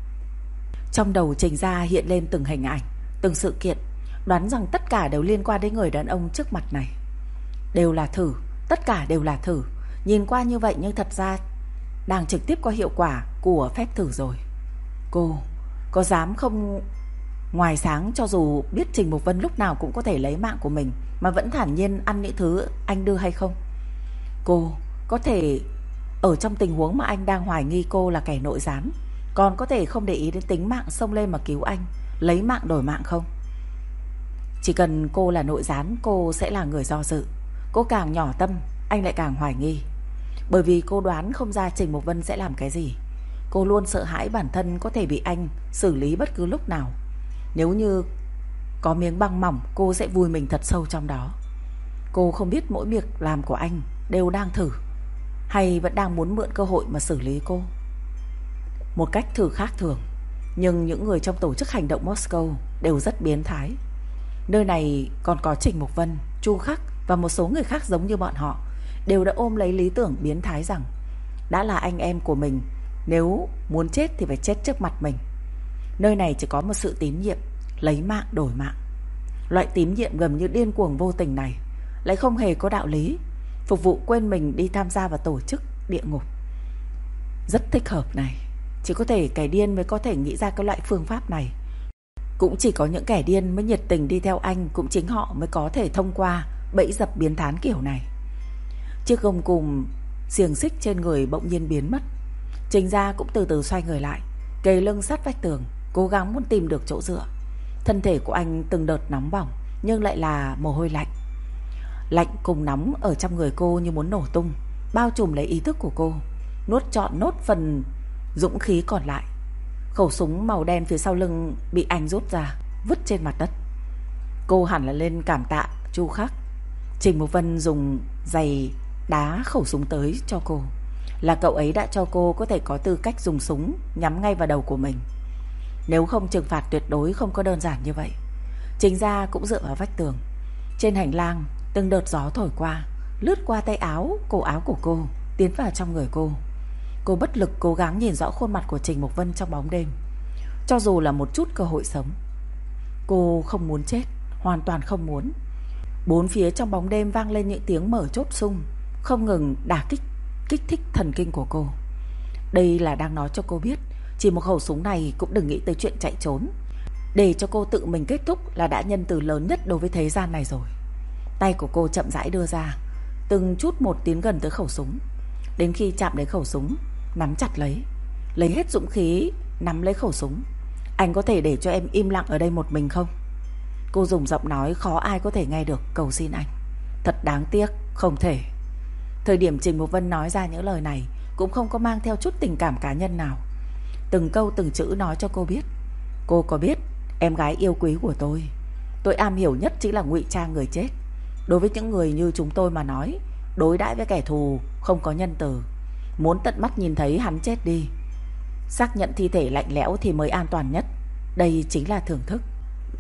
Trong đầu Trình Gia hiện lên từng hình ảnh, từng sự kiện, đoán rằng tất cả đều liên quan đến người đàn ông trước mặt này. Đều là thử, tất cả đều là thử. Nhìn qua như vậy nhưng thật ra đang trực tiếp có hiệu quả của phép thử rồi. Cô có dám không ngoài sáng cho dù biết Trình Mục Vân lúc nào cũng có thể lấy mạng của mình mà vẫn thản nhiên ăn những thứ anh đưa hay không? Cô có thể ở trong tình huống mà anh đang hoài nghi cô là kẻ nội gián, còn có thể không để ý đến tính mạng xông lên mà cứu anh, lấy mạng đổi mạng không? Chỉ cần cô là nội gián, cô sẽ là người do dự. Cô càng nhỏ tâm, anh lại càng hoài nghi. Bởi vì cô đoán không ra Trình Mục Vân sẽ làm cái gì. Cô luôn sợ hãi bản thân có thể bị anh xử lý bất cứ lúc nào. Nếu như có miếng băng mỏng, cô sẽ vùi mình thật sâu trong đó. Cô không biết mỗi việc làm của anh đều đang thử, hay vẫn đang muốn mượn cơ hội mà xử lý cô. Một cách thử khác thường. Nhưng những người trong tổ chức hành động Moscow đều rất biến thái. Nơi này còn có Trình Mục Vân, Chu Khắc và một số người khác giống như bọn họ, đều đã ôm lấy lý tưởng biến thái rằng đã là anh em của mình, nếu muốn chết thì phải chết trước mặt mình. Nơi này chỉ có một sự tín nhiệm, lấy mạng đổi mạng. Loại tín nhiệm gần như điên cuồng vô tình này lại không hề có đạo lý, phục vụ quên mình đi tham gia vào tổ chức địa ngục. Rất thích hợp này. Chỉ có thể kẻ điên mới có thể nghĩ ra cái loại phương pháp này. Cũng chỉ có những kẻ điên mới nhiệt tình đi theo anh, cũng chính họ mới có thể thông qua bẫy dập biến thán kiểu này. Chiếc gông cùm xiềng xích trên người bỗng nhiên biến mất. Trình Gia cũng từ từ xoay người lại, kề lưng sát vách tường, cố gắng muốn tìm được chỗ dựa. Thân thể của anh từng đợt nóng bỏng, nhưng lại là mồ hôi lạnh. Lạnh cùng nóng ở trong người cô như muốn nổ tung, bao trùm lấy ý thức của cô, nuốt trọn nốt phần dũng khí còn lại. Khẩu súng màu đen phía sau lưng bị anh rút ra, vứt trên mặt đất. Cô hẳn là lên cảm tạ Chu Khắc. Trình Mục Vân dùng giày đá khẩu súng tới cho cô. Là cậu ấy đã cho cô có thể có tư cách dùng súng nhắm ngay vào đầu của mình. Nếu không trừng phạt tuyệt đối không có đơn giản như vậy. Trình Gia cũng dựa vào vách tường. Trên hành lang từng đợt gió thổi qua, lướt qua tay áo, cổ áo của cô, tiến vào trong người cô. Cô bất lực cố gắng nhìn rõ khuôn mặt của Trình Mục Vân trong bóng đêm. Cho dù là một chút cơ hội sống, Cô không muốn chết, hoàn toàn không muốn. Bốn phía trong bóng đêm vang lên những tiếng mở chốt sung, không ngừng đả kích thích thần kinh của cô. Đây là đang nói cho cô biết, chỉ một khẩu súng này cũng đừng nghĩ tới chuyện chạy trốn. Để cho cô tự mình kết thúc là đã nhân từ lớn nhất đối với thế gian này rồi. Tay của cô chậm rãi đưa ra, từng chút một tiến gần tới khẩu súng. Đến khi chạm đến khẩu súng, nắm chặt lấy hết dũng khí nắm lấy khẩu súng. Anh có thể để cho em im lặng ở đây một mình không? Cô dùng giọng nói khó ai có thể nghe được cầu xin anh. Thật đáng tiếc, không thể. Thời điểm Trình Mục Vân nói ra những lời này cũng không có mang theo chút tình cảm cá nhân nào. Từng câu từng chữ nói cho cô biết. Cô có biết em gái yêu quý của tôi am hiểu nhất chính là ngụy trang người chết. Đối với những người như chúng tôi mà nói, đối đãi với kẻ thù không có nhân từ. Muốn tận mắt nhìn thấy hắn chết đi, xác nhận thi thể lạnh lẽo thì mới an toàn nhất. Đây chính là thưởng thức.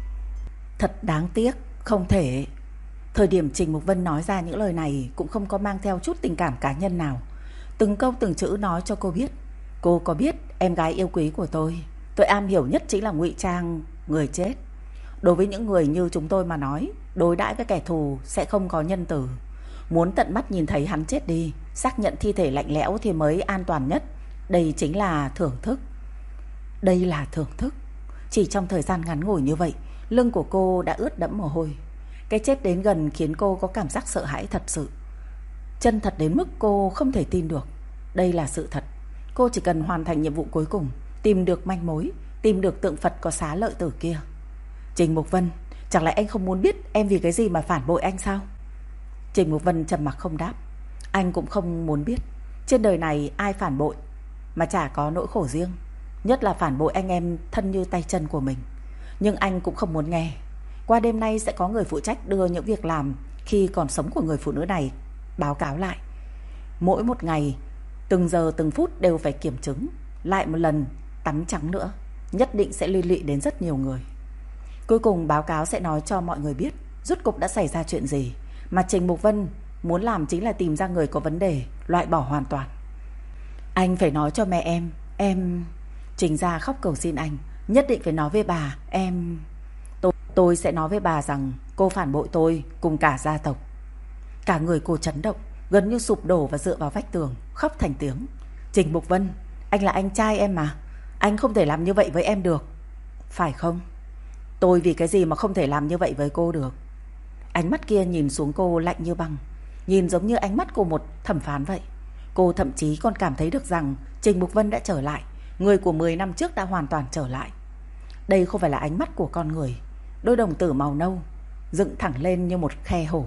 Thật đáng tiếc, không thể. Thời điểm Trình Mục Vân nói ra những lời này cũng không có mang theo chút tình cảm cá nhân nào. Từng câu từng chữ nói cho cô biết. Cô có biết em gái yêu quý của tôi am hiểu nhất chính là ngụy trang người chết. Đối với những người như chúng tôi mà nói, đối đãi với kẻ thù sẽ không có nhân từ. Muốn tận mắt nhìn thấy hắn chết đi, xác nhận thi thể lạnh lẽo thì mới an toàn nhất. Đây chính là thưởng thức. Đây là thưởng thức. Chỉ trong thời gian ngắn ngủi như vậy, lưng của cô đã ướt đẫm mồ hôi. Cái chết đến gần khiến cô có cảm giác sợ hãi thật sự. Chân thật đến mức cô không thể tin được. Đây là sự thật. Cô chỉ cần hoàn thành nhiệm vụ cuối cùng, tìm được manh mối, tìm được tượng Phật có xá lợi tử kia. Trình Mục Vân, chẳng lẽ anh không muốn biết em vì cái gì mà phản bội anh sao? Trình Mục Vân trầm mặc không đáp. Anh cũng không muốn biết. Trên đời này ai phản bội mà chả có nỗi khổ riêng, nhất là phản bội anh em thân như tay chân của mình. Nhưng anh cũng không muốn nghe. Qua đêm nay sẽ có người phụ trách đưa những việc làm khi còn sống của người phụ nữ này báo cáo lại. Mỗi một ngày, từng giờ từng phút đều phải kiểm chứng lại một lần tắm trắng nữa. Nhất định sẽ liên lụy đến rất nhiều người. Cuối cùng báo cáo sẽ nói cho mọi người biết rốt cuộc đã xảy ra chuyện gì. Mà Trình Mục Vân muốn làm chính là tìm ra người có vấn đề, loại bỏ hoàn toàn. Anh phải nói cho mẹ em. Trình Gia khóc cầu xin anh, nhất định phải nói với bà. Tôi sẽ nói với bà rằng cô phản bội tôi cùng cả gia tộc. Cả người cô chấn động, gần như sụp đổ và dựa vào vách tường, khóc thành tiếng. Trình Mục Vân, anh là anh trai em mà, anh không thể làm như vậy với em được. Phải không? Tôi vì cái gì mà không thể làm như vậy với cô được? Ánh mắt kia nhìn xuống cô lạnh như băng, nhìn giống như ánh mắt của một thẩm phán vậy. Cô thậm chí còn cảm thấy được rằng Trình Mục Vân đã trở lại. Người của 10 năm trước đã hoàn toàn trở lại. Đây không phải là ánh mắt của con người. Đôi đồng tử màu nâu dựng thẳng lên như một khe hổ,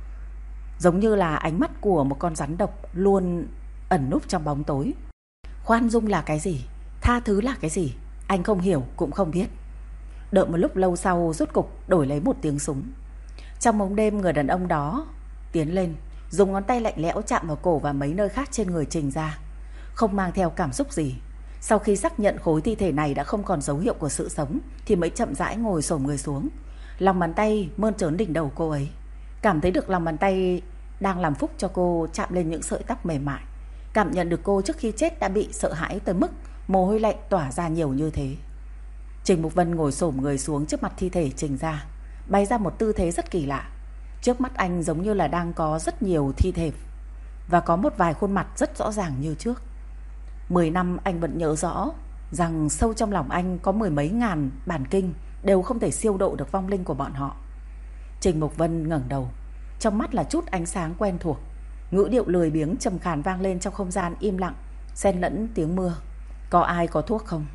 giống như là ánh mắt của một con rắn độc luôn ẩn núp trong bóng tối. Khoan dung là cái gì? Tha thứ là cái gì? Anh không hiểu cũng không biết. Đợi một lúc lâu sau, rốt cục đổi lấy một tiếng súng. Trong bóng đêm, người đàn ông đó tiến lên, dùng ngón tay lạnh lẽo chạm vào cổ và mấy nơi khác trên người Trình Gia, không mang theo cảm xúc gì. Sau khi xác nhận khối thi thể này đã không còn dấu hiệu của sự sống thì mới chậm rãi ngồi xổm người xuống. Lòng bàn tay mơn trớn đỉnh đầu cô ấy, cảm thấy được lòng bàn tay đang làm phúc cho cô chạm lên những sợi tóc mềm mại. Cảm nhận được cô trước khi chết đã bị sợ hãi tới mức mồ hôi lạnh tỏa ra nhiều như thế. Trình Mục Vân ngồi xổm người xuống trước mặt thi thể Trình Gia, bày ra một tư thế rất kỳ lạ. Trước mắt anh giống như là đang có rất nhiều thi thể, và có một vài khuôn mặt rất rõ ràng như trước. 10 năm anh vẫn nhớ rõ rằng sâu trong lòng anh có mười mấy ngàn bản kinh đều không thể siêu độ được vong linh của bọn họ. Trình Mục Vân ngẩng đầu, trong mắt là chút ánh sáng quen thuộc. Ngữ điệu lười biếng trầm khàn vang lên trong không gian im lặng, xen lẫn tiếng mưa. Có ai có thuốc không?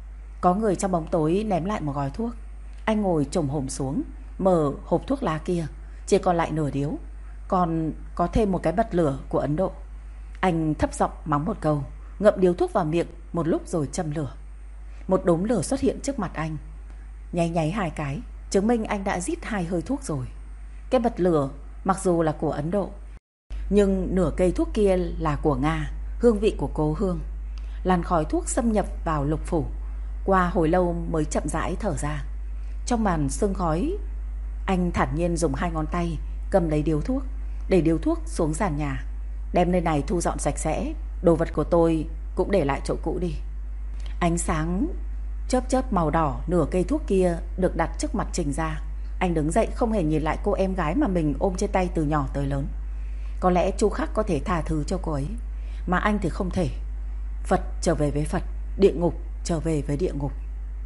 Có người trong bóng tối ném lại một gói thuốc. Anh ngồi chồm hổm xuống, mở hộp thuốc lá kia, chỉ còn lại nửa điếu, còn có thêm một cái bật lửa của Ấn Độ. Anh thấp giọng mắng một câu, ngậm điếu thuốc vào miệng một lúc rồi châm lửa. Một đốm lửa xuất hiện trước mặt anh, nháy nháy 2 cái, chứng minh anh đã rít 2 hơi thuốc rồi. Cái bật lửa mặc dù là của Ấn Độ, nhưng nửa cây thuốc kia là của Nga, hương vị của cố hương. Làn khói thuốc xâm nhập vào lục phủ, qua hồi lâu mới chậm rãi thở ra. Trong màn sương khói, anh thản nhiên dùng 2 ngón tay cầm lấy điếu thuốc, để điếu thuốc xuống sàn nhà. Đem nơi này thu dọn sạch sẽ, đồ vật của tôi cũng để lại chỗ cũ đi. Ánh sáng Chớp chớp màu đỏ nửa cây thuốc kia được đặt trước mặt Trình Gia. Anh đứng dậy không hề nhìn lại cô em gái mà mình ôm trên tay từ nhỏ tới lớn. Có lẽ Chu Khắc có thể tha thứ cho cô ấy, mà anh thì không thể. Phật trở về với Phật, địa ngục trở về với địa ngục.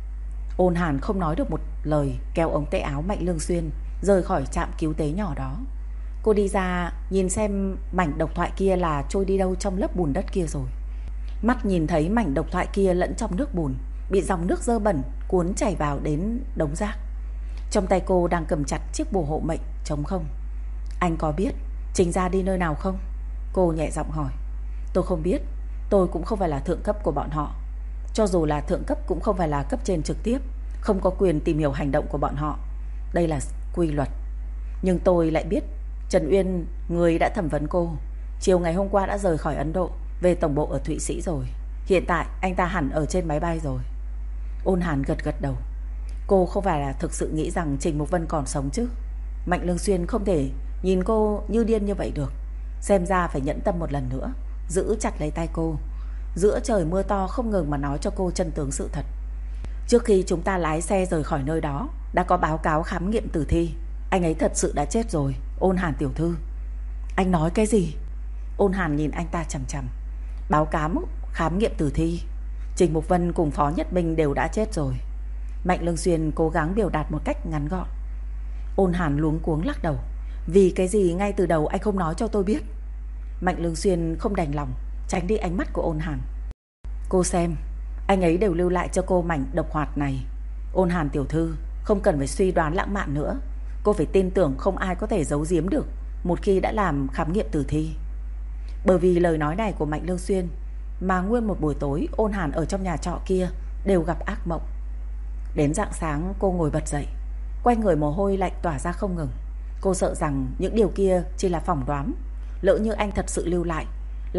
Ôn Hàn không nói được một lời, kéo ống tay áo Mạnh Lương Xuyên rời khỏi trạm cứu tế nhỏ đó. Cô đi ra nhìn xem mảnh độc thoại kia là trôi đi đâu trong lớp bùn đất kia rồi. Mắt nhìn thấy mảnh độc thoại kia lẫn trong nước bùn, bị dòng nước dơ bẩn cuốn chảy vào đến đống rác. Trong tay cô đang cầm chặt chiếc bùa hộ mệnh trống không. Anh có biết Trình Gia đi nơi nào không? Cô nhẹ giọng hỏi. Tôi không biết, tôi cũng không phải là thượng cấp của bọn họ. Cho dù là thượng cấp cũng không phải là cấp trên trực tiếp, không có quyền tìm hiểu hành động của bọn họ. Đây là quy luật. Nhưng tôi lại biết Trần Uyên, người đã thẩm vấn cô, chiều ngày hôm qua đã rời khỏi Ấn Độ, về tổng bộ ở Thụy Sĩ rồi. Hiện tại anh ta hẳn ở trên máy bay rồi. Ôn Hàn gật gật đầu. Cô không phải là thực sự nghĩ rằng Trình Mục Vân còn sống chứ? Mạnh Lương Xuyên không thể nhìn cô như điên như vậy được. Xem ra phải nhẫn tâm một lần nữa, giữ chặt lấy tay cô. Giữa trời mưa to không ngừng mà nói cho cô chân tướng sự thật. Trước khi chúng ta lái xe rời khỏi nơi đó, đã có báo cáo khám nghiệm tử thi. Anh ấy thật sự đã chết rồi, Ôn Hàn tiểu thư. Anh nói cái gì? Ôn Hàn nhìn anh ta chằm chằm. Báo cáo khám nghiệm tử thi, Trình Mục Vân cùng Phó Nhất Minh đều đã chết rồi. Mạnh Lương Xuyên cố gắng biểu đạt một cách ngắn gọn. Ôn Hàn luống cuống lắc đầu. Vì cái gì ngay từ đầu anh không nói cho tôi biết? Mạnh Lương Xuyên không đành lòng, tránh đi ánh mắt của Ôn Hàn. Cô xem, anh ấy đều lưu lại cho cô mảnh độc hoạt này. Ôn Hàn tiểu thư, không cần phải suy đoán lãng mạn nữa. Cô phải tin tưởng không ai có thể giấu giếm được một khi đã làm khám nghiệm tử thi. Bởi vì lời nói này của Mạnh Lương Xuyên mà nguyên một buổi tối Ôn Hàn ở trong nhà trọ kia đều gặp ác mộng. Đến rạng sáng cô ngồi bật dậy, quanh người mồ hôi lạnh tỏa ra không ngừng. Cô sợ rằng những điều kia chỉ là phỏng đoán. Lỡ như anh thật sự lưu lại,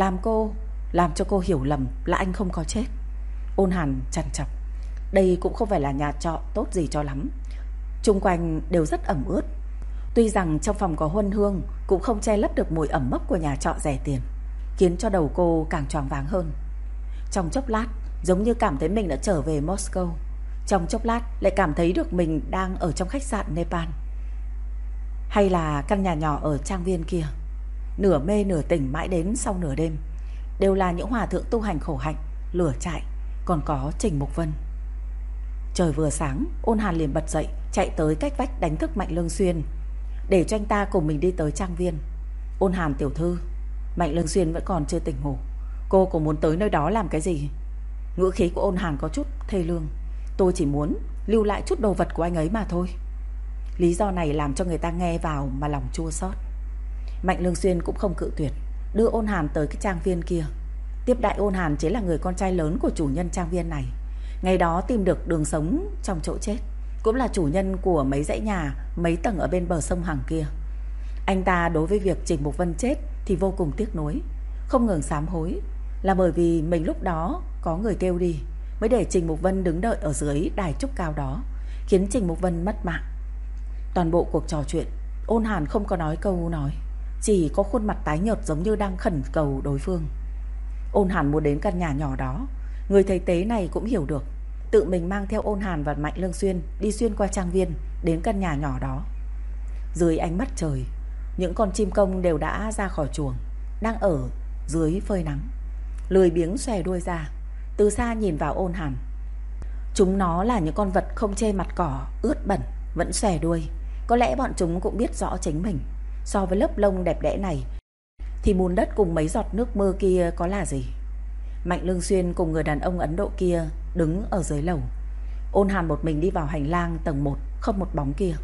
làm cho cô hiểu lầm là anh không có chết. Ôn Hàn trằn trọc. Đây cũng không phải là nhà trọ tốt gì cho lắm. Chung quanh đều rất ẩm ướt. Tuy rằng trong phòng có huân hương, cũng không che lấp được mùi ẩm mốc của nhà trọ rẻ tiền, khiến cho đầu cô càng choáng váng hơn. Trong chốc lát giống như cảm thấy mình đã trở về Moscow. Trong chốc lát lại cảm thấy được mình đang ở trong khách sạn Nepal, hay là căn nhà nhỏ ở trang viên kia. Nửa mê nửa tỉnh mãi đến sau nửa đêm. Đều là những hòa thượng tu hành khổ hạnh, lửa trại, còn có Trình Mục Vân. Trời vừa sáng, Ôn Hàn liền bật dậy, chạy tới cách vách đánh thức Mạnh Lương Xuyên, để cho anh ta cùng mình đi tới trang viên. Ôn Hàn tiểu thư, Mạnh Lương Xuyên vẫn còn chưa tỉnh ngủ. Cô có muốn tới nơi đó làm cái gì? Ngữ khí của Ôn Hàn có chút thê lương. Tôi chỉ muốn lưu lại chút đồ vật của anh ấy mà thôi. Lý do này làm cho người ta nghe vào mà lòng chua xót. Mạnh Lương Xuyên cũng không cự tuyệt, đưa Ôn Hàn tới cái trang viên kia. Tiếp đại Ôn Hàn chính là người con trai lớn của chủ nhân trang viên này. Ngày đó tìm được đường sống trong chỗ chết, cũng là chủ nhân của mấy dãy nhà mấy tầng ở bên bờ sông Hằng kia. Anh ta đối với việc Trình Mục Vân chết thì vô cùng tiếc nuối, không ngừng sám hối. Là bởi vì mình lúc đó có người kêu đi, mới để Trình Mục Vân đứng đợi ở dưới đài trúc cao đó, khiến Trình Mục Vân mất mạng. Toàn bộ cuộc trò chuyện, Ôn Hàn không có nói câu nói, chỉ có khuôn mặt tái nhợt giống như đang khẩn cầu đối phương. Ôn Hàn muốn đến căn nhà nhỏ đó. Người thầy tế này cũng hiểu được, tự mình mang theo Ôn Hàn và Mạnh Lương Xuyên đi xuyên qua trang viên đến căn nhà nhỏ đó. Dưới ánh mắt trời, những con chim công đều đã ra khỏi chuồng, đang ở dưới phơi nắng, lười biếng xòe đuôi ra, từ xa nhìn vào Ôn Hàn. Chúng nó là những con vật không chê mặt cỏ ướt bẩn, vẫn xòe đuôi. Có lẽ bọn chúng cũng biết rõ chính mình. So với lớp lông đẹp đẽ này thì bùn đất cùng mấy giọt nước mưa kia có là gì. Mạnh Lương Xuyên cùng người đàn ông Ấn Độ kia đứng ở dưới lầu. Ôn Hàn một mình đi vào hành lang tầng 1, không một bóng kia,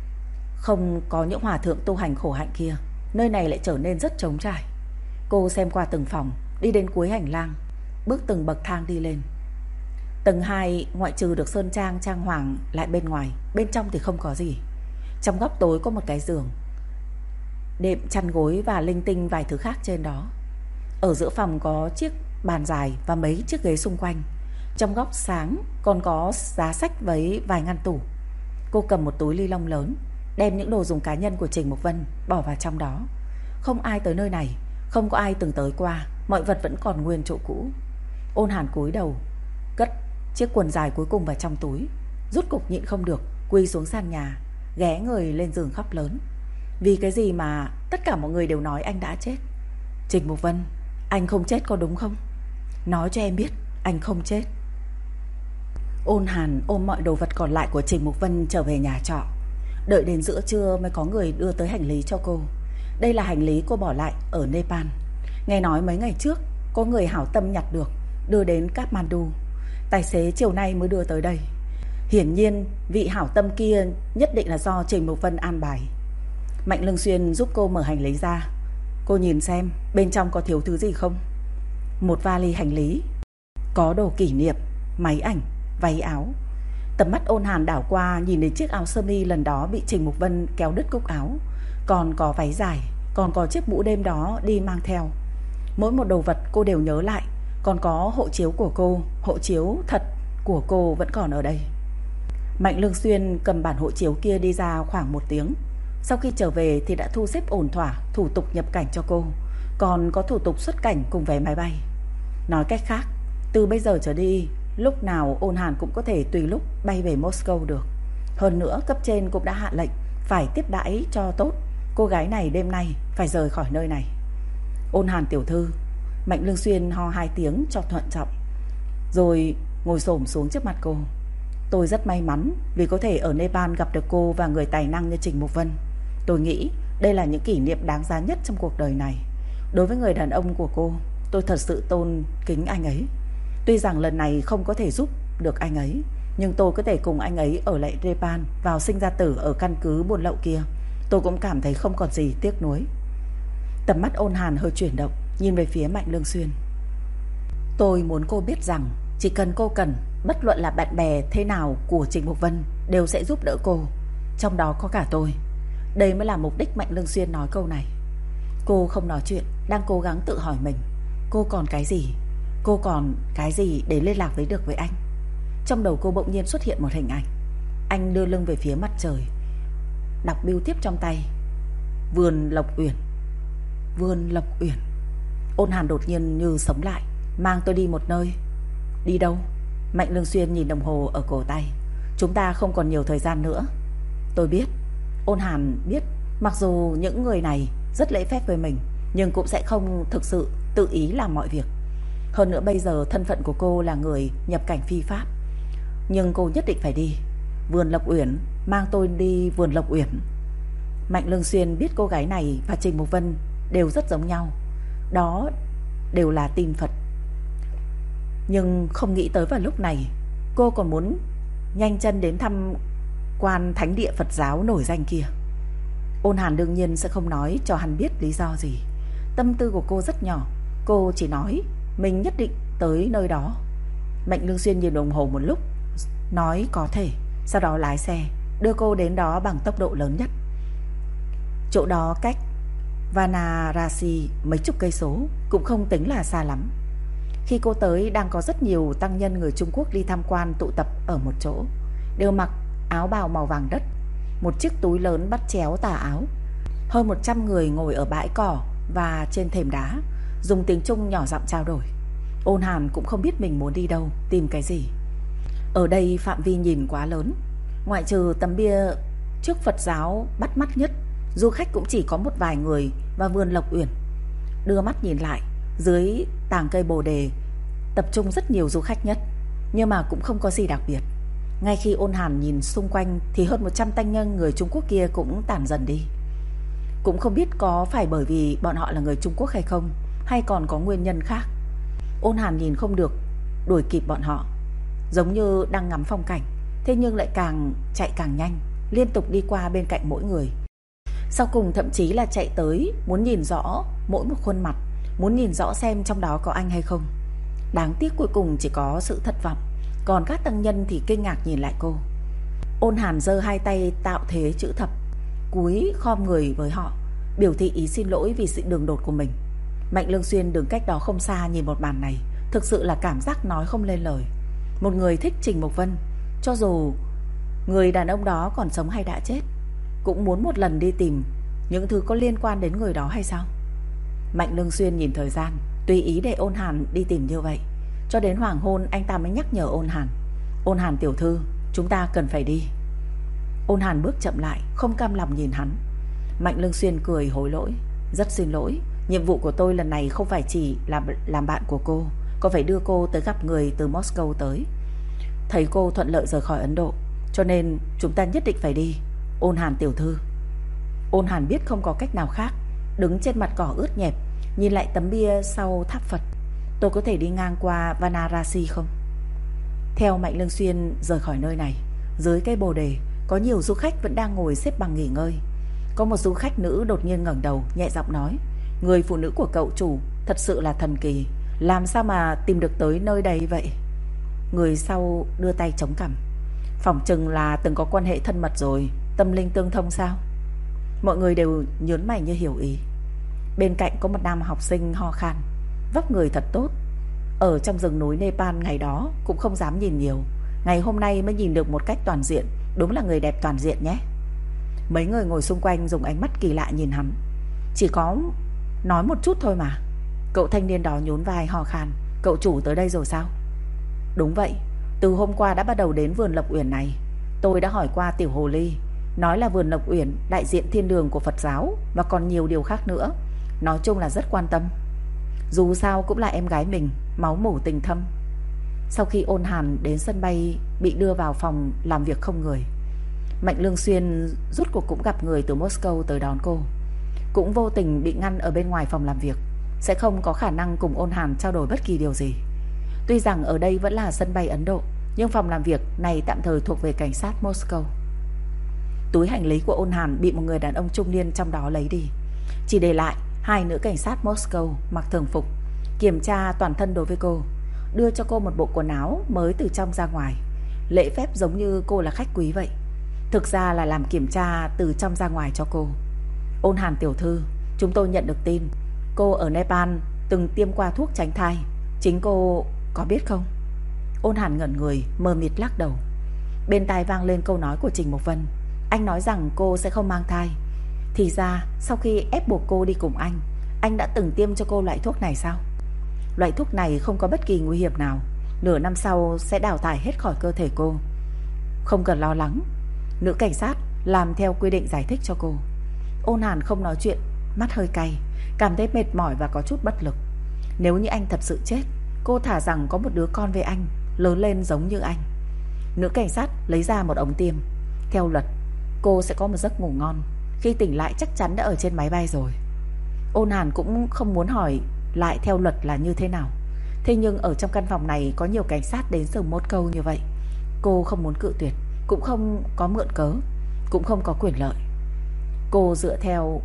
không có những hòa thượng tu hành khổ hạnh kia. Nơi này lại trở nên rất trống trải. Cô xem qua từng phòng, đi đến cuối hành lang, bước từng bậc thang đi lên. Tầng 2 ngoại trừ được sơn trang trang hoàng lại bên ngoài, bên trong thì không có gì. Trong góc tối có một cái giường, đệm chăn gối và linh tinh vài thứ khác trên đó. Ở giữa phòng có chiếc bàn dài và mấy chiếc ghế xung quanh. Trong góc sáng còn có giá sách với vài ngăn tủ. Cô cầm một túi ly lông lớn, đem những đồ dùng cá nhân của Trình Mục Vân bỏ vào trong đó. Không ai tới nơi này, không có ai từng tới qua, mọi vật vẫn còn nguyên chỗ cũ. Ôn Hàn cúi đầu, cất chiếc quần dài cuối cùng vào trong túi, rút cục nhịn không được, quỳ xuống sàn nhà, ghé người lên giường khóc lớn. Vì cái gì mà tất cả mọi người đều nói anh đã chết? Trình Mục Vân, anh không chết có đúng không? Nói cho em biết, anh không chết. Ôn Hàn ôm mọi đồ vật còn lại của Trình Mục Vân trở về nhà trọ. Đợi đến giữa trưa mới có người đưa tới hành lý cho cô. Đây là hành lý cô bỏ lại ở Nepal. Nghe nói mấy ngày trước có người hảo tâm nhặt được, đưa đến Kathmandu. Tài xế chiều nay mới đưa tới đây. Hiển nhiên vị hảo tâm kia nhất định là do Trình Mục Vân an bài. Mạnh Lương Xuyên giúp cô mở hành lý ra. Cô nhìn xem bên trong có thiếu thứ gì không. Một vali hành lý, có đồ kỷ niệm, máy ảnh, váy áo. Tầm mắt Ôn Hàn đảo qua, nhìn đến chiếc áo sơ mi lần đó bị Trình Mục Vân kéo đứt cúc áo, còn có váy dài, còn có chiếc mũ đêm đó đi mang theo. Mỗi một đồ vật cô đều nhớ lại. Còn có hộ chiếu của cô, hộ chiếu thật của cô vẫn còn ở đây. Mạnh Lương Xuyên cầm bản hộ chiếu kia đi ra khoảng 1 tiếng. Sau khi trở về thì đã thu xếp ổn thỏa thủ tục nhập cảnh cho cô, còn có thủ tục xuất cảnh cùng vé máy bay. Nói cách khác, từ bây giờ trở đi, lúc nào Ôn Hàn cũng có thể tùy lúc bay về Moscow được. Hơn nữa cấp trên cũng đã hạ lệnh phải tiếp đãi cho tốt. Cô gái này đêm nay phải rời khỏi nơi này. Ôn Hàn tiểu thư. Mạnh Lương Xuyên ho 2 tiếng cho thuận trọng, rồi ngồi xổm xuống trước mặt cô. Tôi rất may mắn vì có thể ở Nepal gặp được cô và người tài năng như Trình Mục Vân. Tôi nghĩ đây là những kỷ niệm đáng giá nhất trong cuộc đời này. Đối với người đàn ông của cô, tôi thật sự tôn kính anh ấy. Tuy rằng lần này không có thể giúp được anh ấy, nhưng tôi có thể cùng anh ấy ở lại Nepal, vào sinh ra tử ở căn cứ buôn lậu kia. Tôi cũng cảm thấy không còn gì tiếc nuối. Tầm mắt Ôn Hàn hơi chuyển động, nhìn về phía Mạnh Lương Xuyên. Tôi muốn cô biết rằng chỉ cần cô cần, bất luận là bạn bè thế nào của Trình Mục Vân đều sẽ giúp đỡ cô, trong đó có cả tôi. Đây mới là mục đích Mạnh Lương Xuyên nói câu này. Cô không nói chuyện, đang cố gắng tự hỏi mình, cô còn cái gì? Cô còn cái gì để liên lạc được với anh? Trong đầu cô bỗng nhiên xuất hiện một hình ảnh. Anh đưa lưng về phía mặt trời, đọc bưu thiếp trong tay. Vườn Lộc Uyển. Vườn Lộc Uyển. Ôn Hàn đột nhiên như sống lại. Mang tôi đi một nơi. Đi đâu? Mạnh Lương Xuyên nhìn đồng hồ ở cổ tay. Chúng ta không còn nhiều thời gian nữa. Tôi biết. Ôn Hàn biết, mặc dù những người này rất lễ phép với mình, nhưng cũng sẽ không thực sự tự ý làm mọi việc. Hơn nữa bây giờ thân phận của cô là người nhập cảnh phi pháp. Nhưng cô nhất định phải đi. Vườn Lộc Uyển. Mang tôi đi Vườn Lộc Uyển. Mạnh Lương Xuyên biết cô gái này và Trình Mục Vân đều rất giống nhau. Đó đều là tin Phật. Nhưng không nghĩ tới vào lúc này cô còn muốn nhanh chân đến thăm quan thánh địa Phật giáo nổi danh kia. Ôn Hàn đương nhiên sẽ không nói cho hắn biết lý do gì. Tâm tư của cô rất nhỏ. Cô chỉ nói mình nhất định tới nơi đó. Mạnh Lương Xuyên nhìn đồng hồ một lúc, nói có thể, sau đó lái xe đưa cô đến đó bằng tốc độ lớn nhất. Chỗ đó cách Varanasi mấy chục cây số, cũng không tính là xa lắm. Khi cô tới, đang có rất nhiều tăng nhân người Trung Quốc đi tham quan tụ tập ở một chỗ, đều mặc áo bào màu vàng đất, một chiếc túi lớn bắt chéo tà áo. Hơn 100 người ngồi ở bãi cỏ và trên thềm đá, dùng tiếng Trung nhỏ giọng trao đổi. Ôn Hàn cũng không biết mình muốn đi đâu, tìm cái gì. Ở đây phạm vi nhìn quá lớn, ngoại trừ tấm bia trước Phật giáo bắt mắt nhất, du khách cũng chỉ có một vài người và Vườn Lộc Uyển. Đưa mắt nhìn lại, dưới tàng cây bồ đề tập trung rất nhiều du khách nhất, nhưng mà cũng không có gì đặc biệt. Ngay khi Ôn Hàn nhìn xung quanh thì hơn 100 tăng nhân người Trung Quốc kia cũng tản dần đi. Cũng không biết có phải bởi vì bọn họ là người Trung Quốc hay không, hay còn có nguyên nhân khác. Ôn Hàn nhìn không được đuổi kịp bọn họ, giống như đang ngắm phong cảnh, thế nhưng lại càng chạy càng nhanh, liên tục đi qua bên cạnh mỗi người. Sau cùng thậm chí là chạy tới muốn nhìn rõ mỗi một khuôn mặt, muốn nhìn rõ xem trong đó có anh hay không. Đáng tiếc cuối cùng chỉ có sự thất vọng. Còn các tăng nhân thì kinh ngạc nhìn lại cô. Ôn Hàn giơ hai tay tạo thế chữ thập, cúi khom người với họ, biểu thị ý xin lỗi vì sự đường đột của mình. Mạnh Lương Xuyên đứng cách đó không xa nhìn một màn này, thực sự là cảm giác nói không lên lời. Một người thích Trình Mục Vân, cho dù người đàn ông đó còn sống hay đã chết, cũng muốn một lần đi tìm những thứ có liên quan đến người đó hay sao? Mạnh Lương Xuyên nhìn thời gian, tùy ý để Ôn Hàn đi tìm như vậy. Cho đến hoàng hôn anh ta mới nhắc nhở Ôn Hàn, Ôn Hàn tiểu thư, chúng ta cần phải đi. Ôn Hàn bước chậm lại, không cam lòng nhìn hắn. Mạnh Lương Xuyên cười hối lỗi. Rất xin lỗi, nhiệm vụ của tôi lần này không phải chỉ là làm bạn của cô, còn phải đưa cô tới gặp người từ Moscow tới. Thấy cô thuận lợi rời khỏi Ấn Độ, cho nên chúng ta nhất định phải đi. Ôn Hàn tiểu thư. Ôn Hàn biết không có cách nào khác, đứng trên mặt cỏ ướt nhẹp, nhìn lại tấm bia sau tháp Phật. Tôi có thể đi ngang qua Varanasi không? Theo Mạnh Lương Xuyên rời khỏi nơi này, dưới cây bồ đề có nhiều du khách vẫn đang ngồi xếp bằng nghỉ ngơi. Có một du khách nữ đột nhiên ngẩng đầu, nhẹ giọng nói: người phụ nữ của cậu chủ thật sự là thần kỳ, làm sao mà tìm được tới nơi đây vậy? Người sau đưa tay chống cằm. Phỏng chừng là từng có quan hệ thân mật rồi, tâm linh tương thông sao? Mọi người đều nhớn mày như hiểu ý. Bên cạnh có một nam học sinh ho khan. Vóc người thật tốt. Ở trong rừng núi Nepal ngày đó cũng không dám nhìn nhiều, ngày hôm nay mới nhìn được một cách toàn diện. Đúng là người đẹp toàn diện nhé. Mấy người ngồi xung quanh dùng ánh mắt kỳ lạ nhìn hắn. Chỉ có nói một chút thôi mà. Cậu thanh niên đó nhún vai ho khan. Cậu chủ tới đây rồi sao? Đúng vậy, từ hôm qua đã bắt đầu đến vườn Lộc Uyển này. Tôi đã hỏi qua tiểu hồ ly, nói là vườn Lộc Uyển đại diện thiên đường của Phật giáo, và còn nhiều điều khác nữa. Nói chung là rất quan tâm. Dù sao cũng là em gái mình, máu mủ tình thâm. Sau khi Ôn Hàn đến sân bay, bị đưa vào phòng làm việc không người, Mạnh Lương Xuyên rốt cuộc cũng gặp người từ Moscow tới đón cô. Cũng vô tình bị ngăn ở bên ngoài phòng làm việc, sẽ không có khả năng cùng Ôn Hàn trao đổi bất kỳ điều gì. Tuy rằng ở đây vẫn là sân bay Ấn Độ, nhưng phòng làm việc này tạm thời thuộc về cảnh sát Moscow. Túi hành lý của Ôn Hàn bị một người đàn ông trung niên trong đó lấy đi, chỉ để lại hai nữ cảnh sát Moscow mặc thường phục, kiểm tra toàn thân đối với cô, đưa cho cô một bộ quần áo mới từ trong ra ngoài, lễ phép giống như cô là khách quý vậy. Thực ra là làm kiểm tra từ trong ra ngoài cho cô. Ôn Hàn tiểu thư, chúng tôi nhận được tin cô ở Nepal từng tiêm qua thuốc tránh thai, chính cô có biết không? Ôn Hàn ngẩn người, mờ mịt lắc đầu. Bên tai vang lên câu nói của Trình Mục Vân. Anh nói rằng cô sẽ không mang thai. Thì ra sau khi ép buộc cô đi cùng anh đã từng tiêm cho cô loại thuốc này sao? Loại thuốc này không có bất kỳ nguy hiểm nào, nửa năm sau sẽ đào thải hết khỏi cơ thể cô. Không cần lo lắng. Nữ cảnh sát làm theo quy định giải thích cho cô. Ôn Hàn không nói chuyện, mắt hơi cay, cảm thấy mệt mỏi và có chút bất lực. Nếu như anh thật sự chết, cô thả rằng có một đứa con với anh, lớn lên giống như anh. Nữ cảnh sát lấy ra một ống tiêm. Theo luật, cô sẽ có một giấc ngủ ngon, khi tỉnh lại chắc chắn đã ở trên máy bay rồi. Ôn Hàn cũng không muốn hỏi lại theo luật là như thế nào. Thế nhưng ở trong căn phòng này có nhiều cảnh sát đến từ Moscow như vậy, cô không muốn cự tuyệt, cũng không có mượn cớ, cũng không có quyền lợi. Cô dựa theo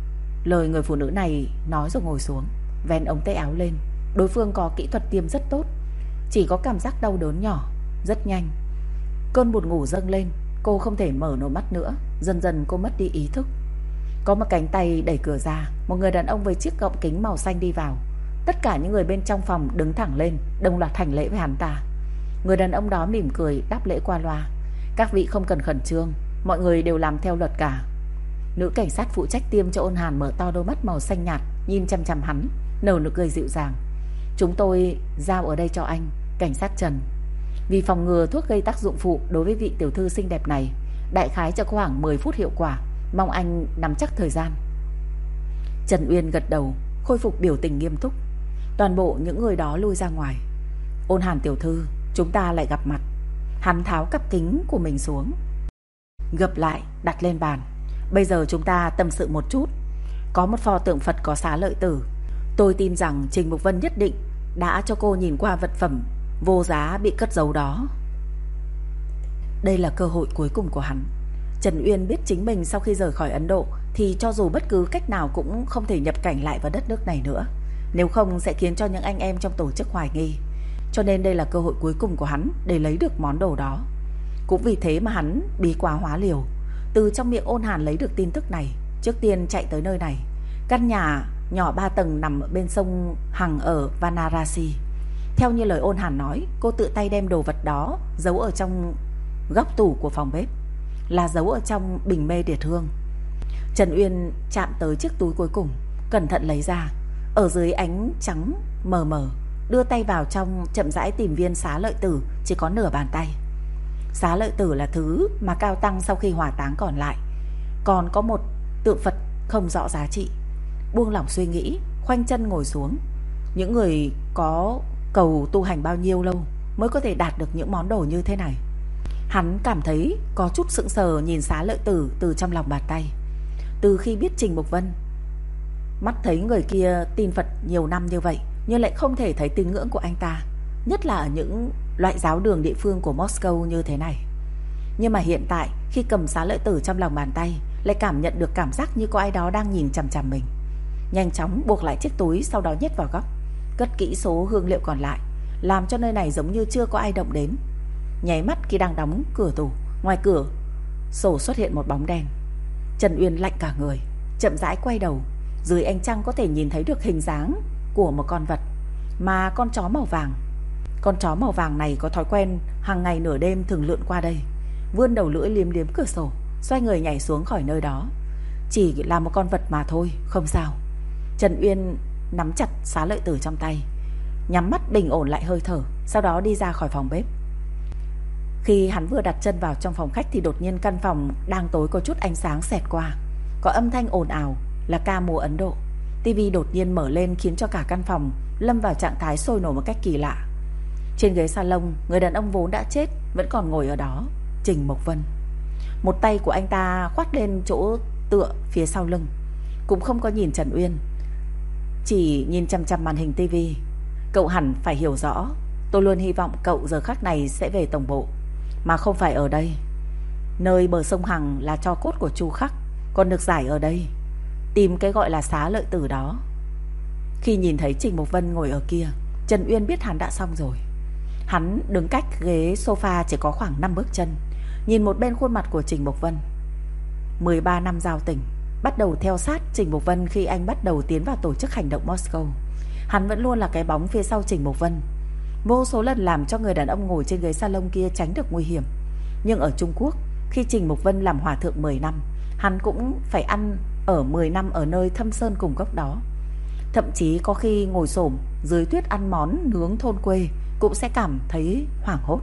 lời người phụ nữ này nói rồi ngồi xuống, vén ống tay áo lên. Đối phương có kỹ thuật tiêm rất tốt, chỉ có cảm giác đau đớn nhỏ. Rất nhanh, cơn buồn ngủ dâng lên, cô không thể mở nổi mắt nữa. Dần dần cô mất đi ý thức. Có một cánh tay đẩy cửa ra, một người đàn ông với chiếc gọng kính màu xanh đi vào. Tất cả những người bên trong phòng đứng thẳng lên, đồng loạt hành lễ với hắn ta. Người đàn ông đó mỉm cười đáp lễ qua loa. Các vị không cần khẩn trương, mọi người đều làm theo luật cả. Nữ cảnh sát phụ trách tiêm cho Ôn Hàn mở to đôi mắt màu xanh nhạt, nhìn chằm chằm hắn, nở nụ cười dịu dàng. Chúng tôi giao ở đây cho anh, cảnh sát Trần. Vì phòng ngừa thuốc gây tác dụng phụ đối với vị tiểu thư xinh đẹp này, đại khái cho khoảng 10 phút hiệu quả, mong anh nắm chắc thời gian. Trần Uyên gật đầu, khôi phục biểu tình nghiêm túc. Toàn bộ những người đó lui ra ngoài. Ôn Hàn tiểu thư, chúng ta lại gặp mặt. Hắn tháo cặp kính của mình xuống, gập lại đặt lên bàn. Bây giờ chúng ta tâm sự một chút. Có một pho tượng Phật có xá lợi tử. Tôi tin rằng Trình Mục Vân nhất định đã cho cô nhìn qua vật phẩm vô giá bị cất giấu đó. Đây là cơ hội cuối cùng của hắn. Trần Uyên biết chính mình sau khi rời khỏi Ấn Độ thì cho dù bất cứ cách nào cũng không thể nhập cảnh lại vào đất nước này nữa, nếu không sẽ khiến cho những anh em trong tổ chức hoài nghi. Cho nên đây là cơ hội cuối cùng của hắn để lấy được món đồ đó. Cũng vì thế mà hắn bí quá hóa liều, từ trong miệng Ôn Hàn lấy được tin tức này, trước tiên chạy tới nơi này. Căn nhà nhỏ 3 tầng nằm ở bên sông Hằng ở Varanasi. Theo như lời Ôn Hàn nói, cô tự tay đem đồ vật đó giấu ở trong góc tủ của phòng bếp, là giấu ở trong bình mê điệt hương. Trần Uyên chạm tới chiếc túi cuối cùng, cẩn thận lấy ra. Ở dưới ánh trắng mờ mờ, đưa tay vào trong chậm rãi tìm viên xá lợi tử chỉ có nửa bàn tay. Xá lợi tử là thứ mà Cao Tăng sau khi hỏa táng còn lại. Còn có một tượng Phật không rõ giá trị. Buông lỏng suy nghĩ, khoanh chân ngồi xuống. Những người có cầu tu hành bao nhiêu lâu mới có thể đạt được những món đồ như thế này? Hắn cảm thấy có chút sững sờ nhìn Xá lợi tử từ trong lòng bàn tay. Từ khi biết Trình Mục Vân, mắt thấy người kia tin Phật nhiều năm như vậy, nhưng lại không thể thấy tín ngưỡng của anh ta, nhất là ở những loại giáo đường địa phương của Moscow như thế này. Nhưng mà hiện tại khi cầm Xá lợi tử trong lòng bàn tay, lại cảm nhận được cảm giác như có ai đó đang nhìn chằm chằm mình. Nhanh chóng buộc lại chiếc túi, sau đó nhét vào góc, cất kỹ số hương liệu còn lại, làm cho nơi này giống như chưa có ai động đến. Nháy mắt khi đang đóng cửa tủ, ngoài cửa sổ xuất hiện một bóng đen. Trần Uyên lạnh cả người, chậm rãi quay đầu. Dưới ánh trăng có thể nhìn thấy được hình dáng của một con vật, mà con chó màu vàng. Con chó màu vàng này có thói quen hàng ngày nửa đêm thường lượn qua đây, vươn đầu lưỡi liếm liếm cửa sổ, xoay người nhảy xuống khỏi nơi đó. Chỉ là một con vật mà thôi, không sao. Trần Uyên nắm chặt Xá lợi tử trong tay, nhắm mắt bình ổn lại hơi thở, sau đó đi ra khỏi phòng bếp. Khi hắn vừa đặt chân vào trong phòng khách thì đột nhiên căn phòng đang tối có chút ánh sáng xẹt qua. Có âm thanh ồn ào là ca múa Ấn Độ. Tivi đột nhiên mở lên khiến cho cả căn phòng lâm vào trạng thái sôi nổi một cách kỳ lạ. Trên ghế salon, người đàn ông vốn đã chết vẫn còn ngồi ở đó, Trình Mục Vân. Một tay của anh ta khoát lên chỗ tựa phía sau lưng, cũng không có nhìn Trần Uyên, chỉ nhìn chằm chằm màn hình tivi. Cậu hẳn phải hiểu rõ, tôi luôn hy vọng cậu giờ khắc này sẽ về tổng bộ, mà không phải ở đây. Nơi bờ sông Hằng là tro cốt của Chu Khắc, còn được giải ở đây, tìm cái gọi là Xá lợi tử đó. Khi nhìn thấy Trình Mục Vân ngồi ở kia, Trần Uyên biết hắn đã xong rồi. Hắn đứng cách ghế sofa chỉ có khoảng 5 bước chân, nhìn một bên khuôn mặt của Trình Mục Vân. 13 năm giao tình, bắt đầu theo sát Trình Mục Vân khi anh bắt đầu tiến vào tổ chức hành động Moscow. Hắn vẫn luôn là cái bóng phía sau Trình Mục Vân, vô số lần làm cho người đàn ông ngồi trên ghế salon kia tránh được nguy hiểm. Nhưng ở Trung Quốc, khi Trình Mục Vân làm hòa thượng 10 năm, hắn cũng phải ăn ở 10 năm ở nơi thâm sơn cùng gốc đó. Thậm chí có khi ngồi xổm dưới tuyết ăn món nướng thôn quê cũng sẽ cảm thấy hoảng hốt.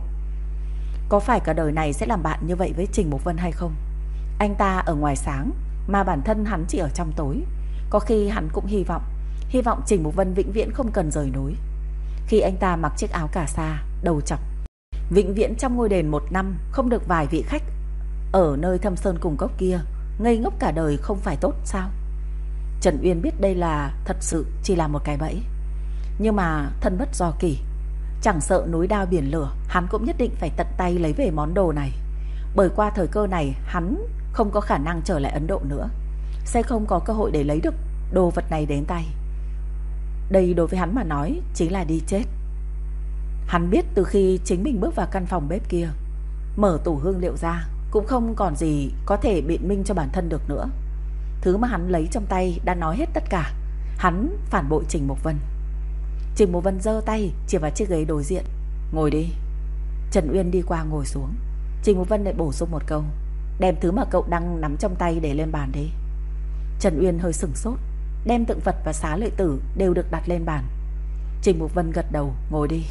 Có phải cả đời này sẽ làm bạn như vậy với Trình Mục Vân hay không? Anh ta ở ngoài sáng, mà bản thân hắn chỉ ở trong tối. Có khi hắn cũng hy vọng Trình Mục Vân vĩnh viễn không cần rời núi. Khi anh ta mặc chiếc áo cà sa, đầu chọc, vĩnh viễn trong ngôi đền 1 năm, không được vài vị khách ở nơi thâm sơn cùng cốc kia, ngây ngốc cả đời không phải tốt sao? Trần Uyên biết đây là thật sự chỉ là một cái bẫy. Nhưng mà thân bất do kỷ, chẳng sợ núi đao biển lửa, hắn cũng nhất định phải tận tay lấy về món đồ này. Bởi qua thời cơ này, hắn không có khả năng trở lại Ấn Độ nữa, sẽ không có cơ hội để lấy được đồ vật này đến tay. Đây đối với hắn mà nói chính là đi chết. Hắn biết từ khi chính mình bước vào căn phòng bếp kia, mở tủ hương liệu ra, cũng không còn gì có thể biện minh cho bản thân được nữa. Thứ mà hắn lấy trong tay đã nói hết tất cả. Hắn phản bội Trình Mục Vân. Trình Mục Vân giơ tay chỉ vào chiếc ghế đối diện. Ngồi đi. Trần Uyên đi qua ngồi xuống. Trình Mục Vân lại bổ sung một câu. Đem thứ mà cậu đang nắm trong tay để lên bàn đi. Trần Uyên hơi sửng sốt. Đem tượng Phật và Xá lợi tử đều được đặt lên bàn. Trình Mục Vân gật đầu. Ngồi đi.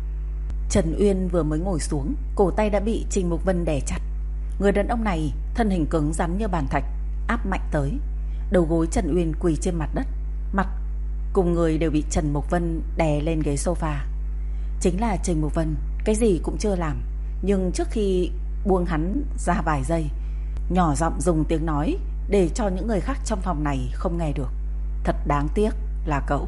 Trần Uyên vừa mới ngồi xuống, cổ tay đã bị Trình Mục Vân đè chặt. Người đàn ông này thân hình cứng rắn như bàn thạch, áp mạnh tới. Đầu gối Trần Uyên quỳ trên mặt đất, mặt cùng người đều bị Trần Mục Vân đè lên ghế sofa. Chính là Trình Mục Vân cái gì cũng chưa làm, nhưng trước khi buông hắn ra vài giây, nhỏ giọng dùng tiếng nói để cho những người khác trong phòng này không nghe được. Thật đáng tiếc là cậu.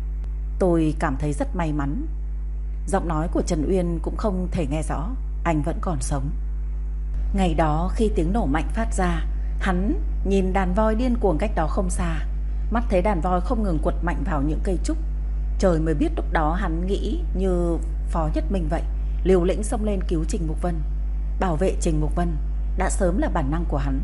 Tôi cảm thấy rất may mắn. Giọng nói của Trần Uyên cũng không thể nghe rõ. Anh vẫn còn sống. Ngày đó khi tiếng nổ mạnh phát ra, hắn nhìn đàn voi điên cuồng cách đó không xa. Mắt thấy đàn voi không ngừng quật mạnh vào những cây trúc. Trời mới biết lúc đó hắn nghĩ như Phó Nhất Minh vậy, liều lĩnh xông lên cứu Trình Mục Vân, bảo vệ Trình Mục Vân đã sớm là bản năng của hắn.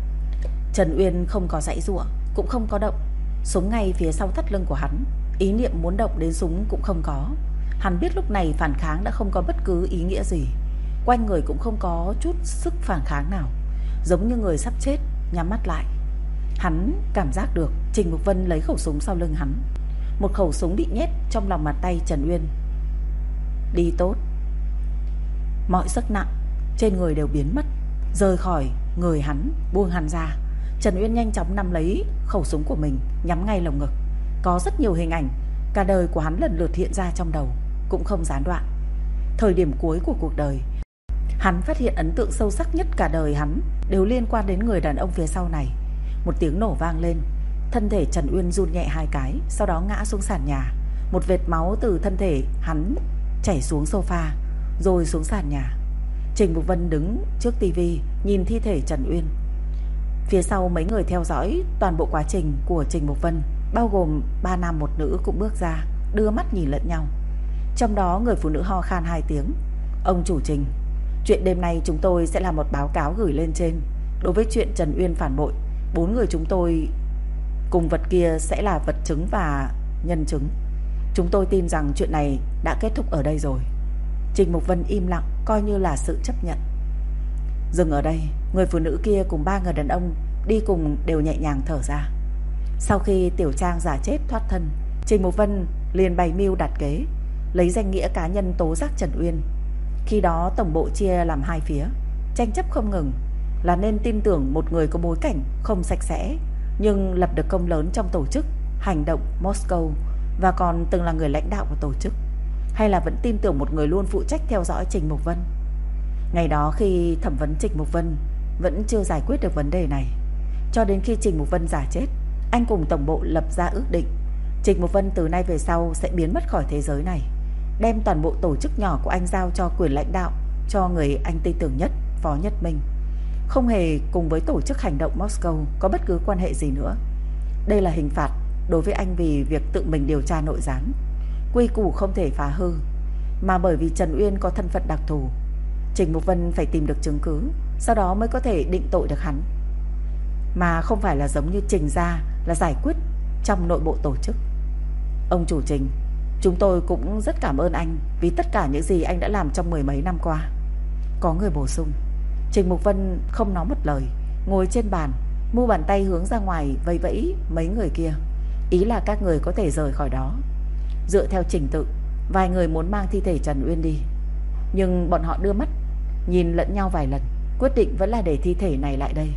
Trần Uyên không có giãy giụa, cũng không có động, súng ngay phía sau thắt lưng của hắn. Ý niệm muốn động đến súng cũng không có. Hắn biết lúc này phản kháng đã không có bất cứ ý nghĩa gì. Quanh người cũng không có chút sức phản kháng nào, giống như người sắp chết, nhắm mắt lại. Hắn cảm giác được Trình Mục Vân lấy khẩu súng sau lưng hắn. Một khẩu súng bị nhét trong lòng bàn tay Trần Uyên. Đi tốt. Mọi sức nặng trên người đều biến mất, rời khỏi người hắn, buông hắn ra. Trần Uyên nhanh chóng nắm lấy khẩu súng của mình, nhắm ngay lồng ngực. Có rất nhiều hình ảnh cả đời của hắn lần lượt hiện ra trong đầu, cũng không gián đoạn. Thời điểm cuối của cuộc đời, hắn phát hiện ấn tượng sâu sắc nhất cả đời hắn đều liên quan đến người đàn ông phía sau này. Một tiếng nổ vang lên, thân thể Trần Uyên run nhẹ 2 cái, sau đó ngã xuống sàn nhà. Một vệt máu từ thân thể hắn chảy xuống sofa, rồi xuống sàn nhà. Trình Mục Vân đứng trước tivi nhìn thi thể Trần Uyên. Phía sau mấy người theo dõi toàn bộ quá trình của Trình Mục Vân, bao gồm 3 nam 1 nữ cũng bước ra, đưa mắt nhìn lẫn nhau. Trong đó người phụ nữ ho khan 2 tiếng. Ông chủ Trình, chuyện đêm nay chúng tôi sẽ làm một báo cáo gửi lên trên. Đối với chuyện Trần Uyên phản bội, 4 người chúng tôi cùng vật kia sẽ là vật chứng và nhân chứng. Chúng tôi tin rằng chuyện này đã kết thúc ở đây rồi. Trình Mục Vân im lặng, coi như là sự chấp nhận. Dừng ở đây, người phụ nữ kia cùng 3 người đàn ông đi cùng đều nhẹ nhàng thở ra. Sau khi Tiểu Trang giả chết thoát thân, Trình Mục Vân liền bày mưu đặt kế, lấy danh nghĩa cá nhân tố giác Trần Uyên. Khi đó tổng bộ chia làm 2 phía, tranh chấp không ngừng, là nên tin tưởng một người có bối cảnh không sạch sẽ nhưng lập được công lớn trong tổ chức hành động Moscow và còn từng là người lãnh đạo của tổ chức, hay là vẫn tin tưởng một người luôn phụ trách theo dõi Trình Mục Vân. Ngày đó khi thẩm vấn Trình Mục Vân vẫn chưa giải quyết được vấn đề này. Cho đến khi Trình Mục Vân giả chết, anh cùng tổng bộ lập ra ước định Trình Mục Vân từ nay về sau sẽ biến mất khỏi thế giới này, đem toàn bộ tổ chức nhỏ của anh giao cho quyền lãnh đạo cho người anh tin tưởng nhất, Phó Nhất Minh, không hề cùng với tổ chức hành động Moscow có bất cứ quan hệ gì nữa. Đây là hình phạt đối với anh vì việc tự mình điều tra nội gián. Quy củ không thể phá hư, mà bởi vì Trần Uyên có thân phận đặc thù, Trình Mục Vân phải tìm được chứng cứ, sau đó mới có thể định tội được hắn, mà không phải là giống như Trình gia là giải quyết trong nội bộ tổ chức. Ông chủ Trình, chúng tôi cũng rất cảm ơn anh vì tất cả những gì anh đã làm trong 10 mấy năm qua. Có người bổ sung. Trình Mục Vân không nói một lời, ngồi trên bàn, mu bàn tay hướng ra ngoài vẫy vẫy mấy người kia, ý là các người có thể rời khỏi đó. Dựa theo trình tự, vài người muốn mang thi thể Trần Uyên đi, nhưng bọn họ đưa mắt nhìn lẫn nhau vài lần, quyết định vẫn là để thi thể này lại đây.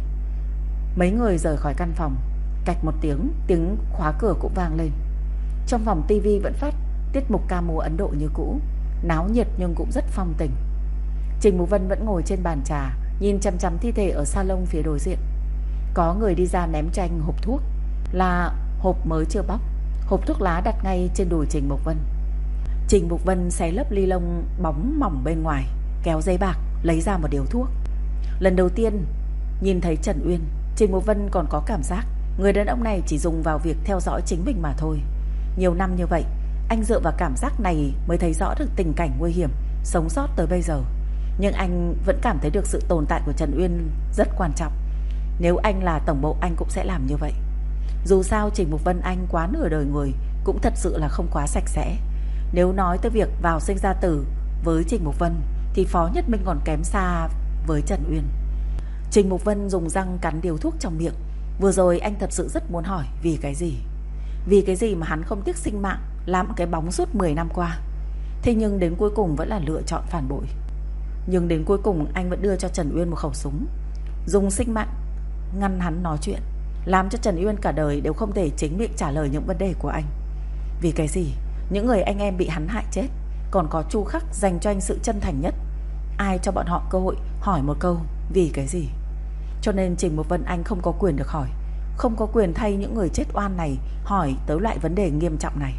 Mấy người rời khỏi căn phòng. Cạch một tiếng, tiếng khóa cửa cũng vang lên. Trong phòng tivi vẫn phát tiết mục ca múa Ấn Độ như cũ, náo nhiệt nhưng cũng rất phong tình. Trình Mục Vân vẫn ngồi trên bàn trà, nhìn chằm chằm thi thể ở salon phía đối diện. Có người đi ra ném cho anh hộp thuốc, là hộp mới chưa bóc. Hộp thuốc lá đặt ngay trên đùi Trình Mục Vân. Trình Mục Vân xé lớp ly lông bóng mỏng bên ngoài, kéo giấy bạc, lấy ra một điếu thuốc. Lần đầu tiên nhìn thấy Trần Uyên, Trình Mục Vân còn có cảm giác người đàn ông này chỉ dùng vào việc theo dõi chính mình mà thôi. Nhiều năm như vậy, anh dựa vào cảm giác này mới thấy rõ được tình cảnh nguy hiểm, sống sót tới bây giờ. Nhưng anh vẫn cảm thấy được sự tồn tại của Trần Uyên rất quan trọng. Nếu anh là tổng bộ, anh cũng sẽ làm như vậy. Dù sao Trình Mục Vân anh quá nửa đời người cũng thật sự là không quá sạch sẽ. Nếu nói tới việc vào sinh ra tử với Trình Mục Vân thì Phó Nhất Minh còn kém xa với Trần Uyên. Trình Mục Vân dùng răng cắn điếu thuốc trong miệng. Vừa rồi anh thật sự rất muốn hỏi vì cái gì. Vì cái gì mà hắn không tiếc sinh mạng làm cái bóng suốt 10 năm qua. Thế nhưng đến cuối cùng vẫn là lựa chọn phản bội. Nhưng đến cuối cùng anh vẫn đưa cho Trần Uyên một khẩu súng, dùng sinh mạng ngăn hắn nói chuyện, làm cho Trần Uyên cả đời đều không thể chính miệng trả lời những vấn đề của anh. Vì cái gì những người anh em bị hắn hại chết, còn có Chu Khắc dành cho anh sự chân thành nhất, ai cho bọn họ cơ hội hỏi một câu vì cái gì. Cho nên Trình Mục Vân anh không có quyền được hỏi, không có quyền thay những người chết oan này hỏi tới loại vấn đề nghiêm trọng này.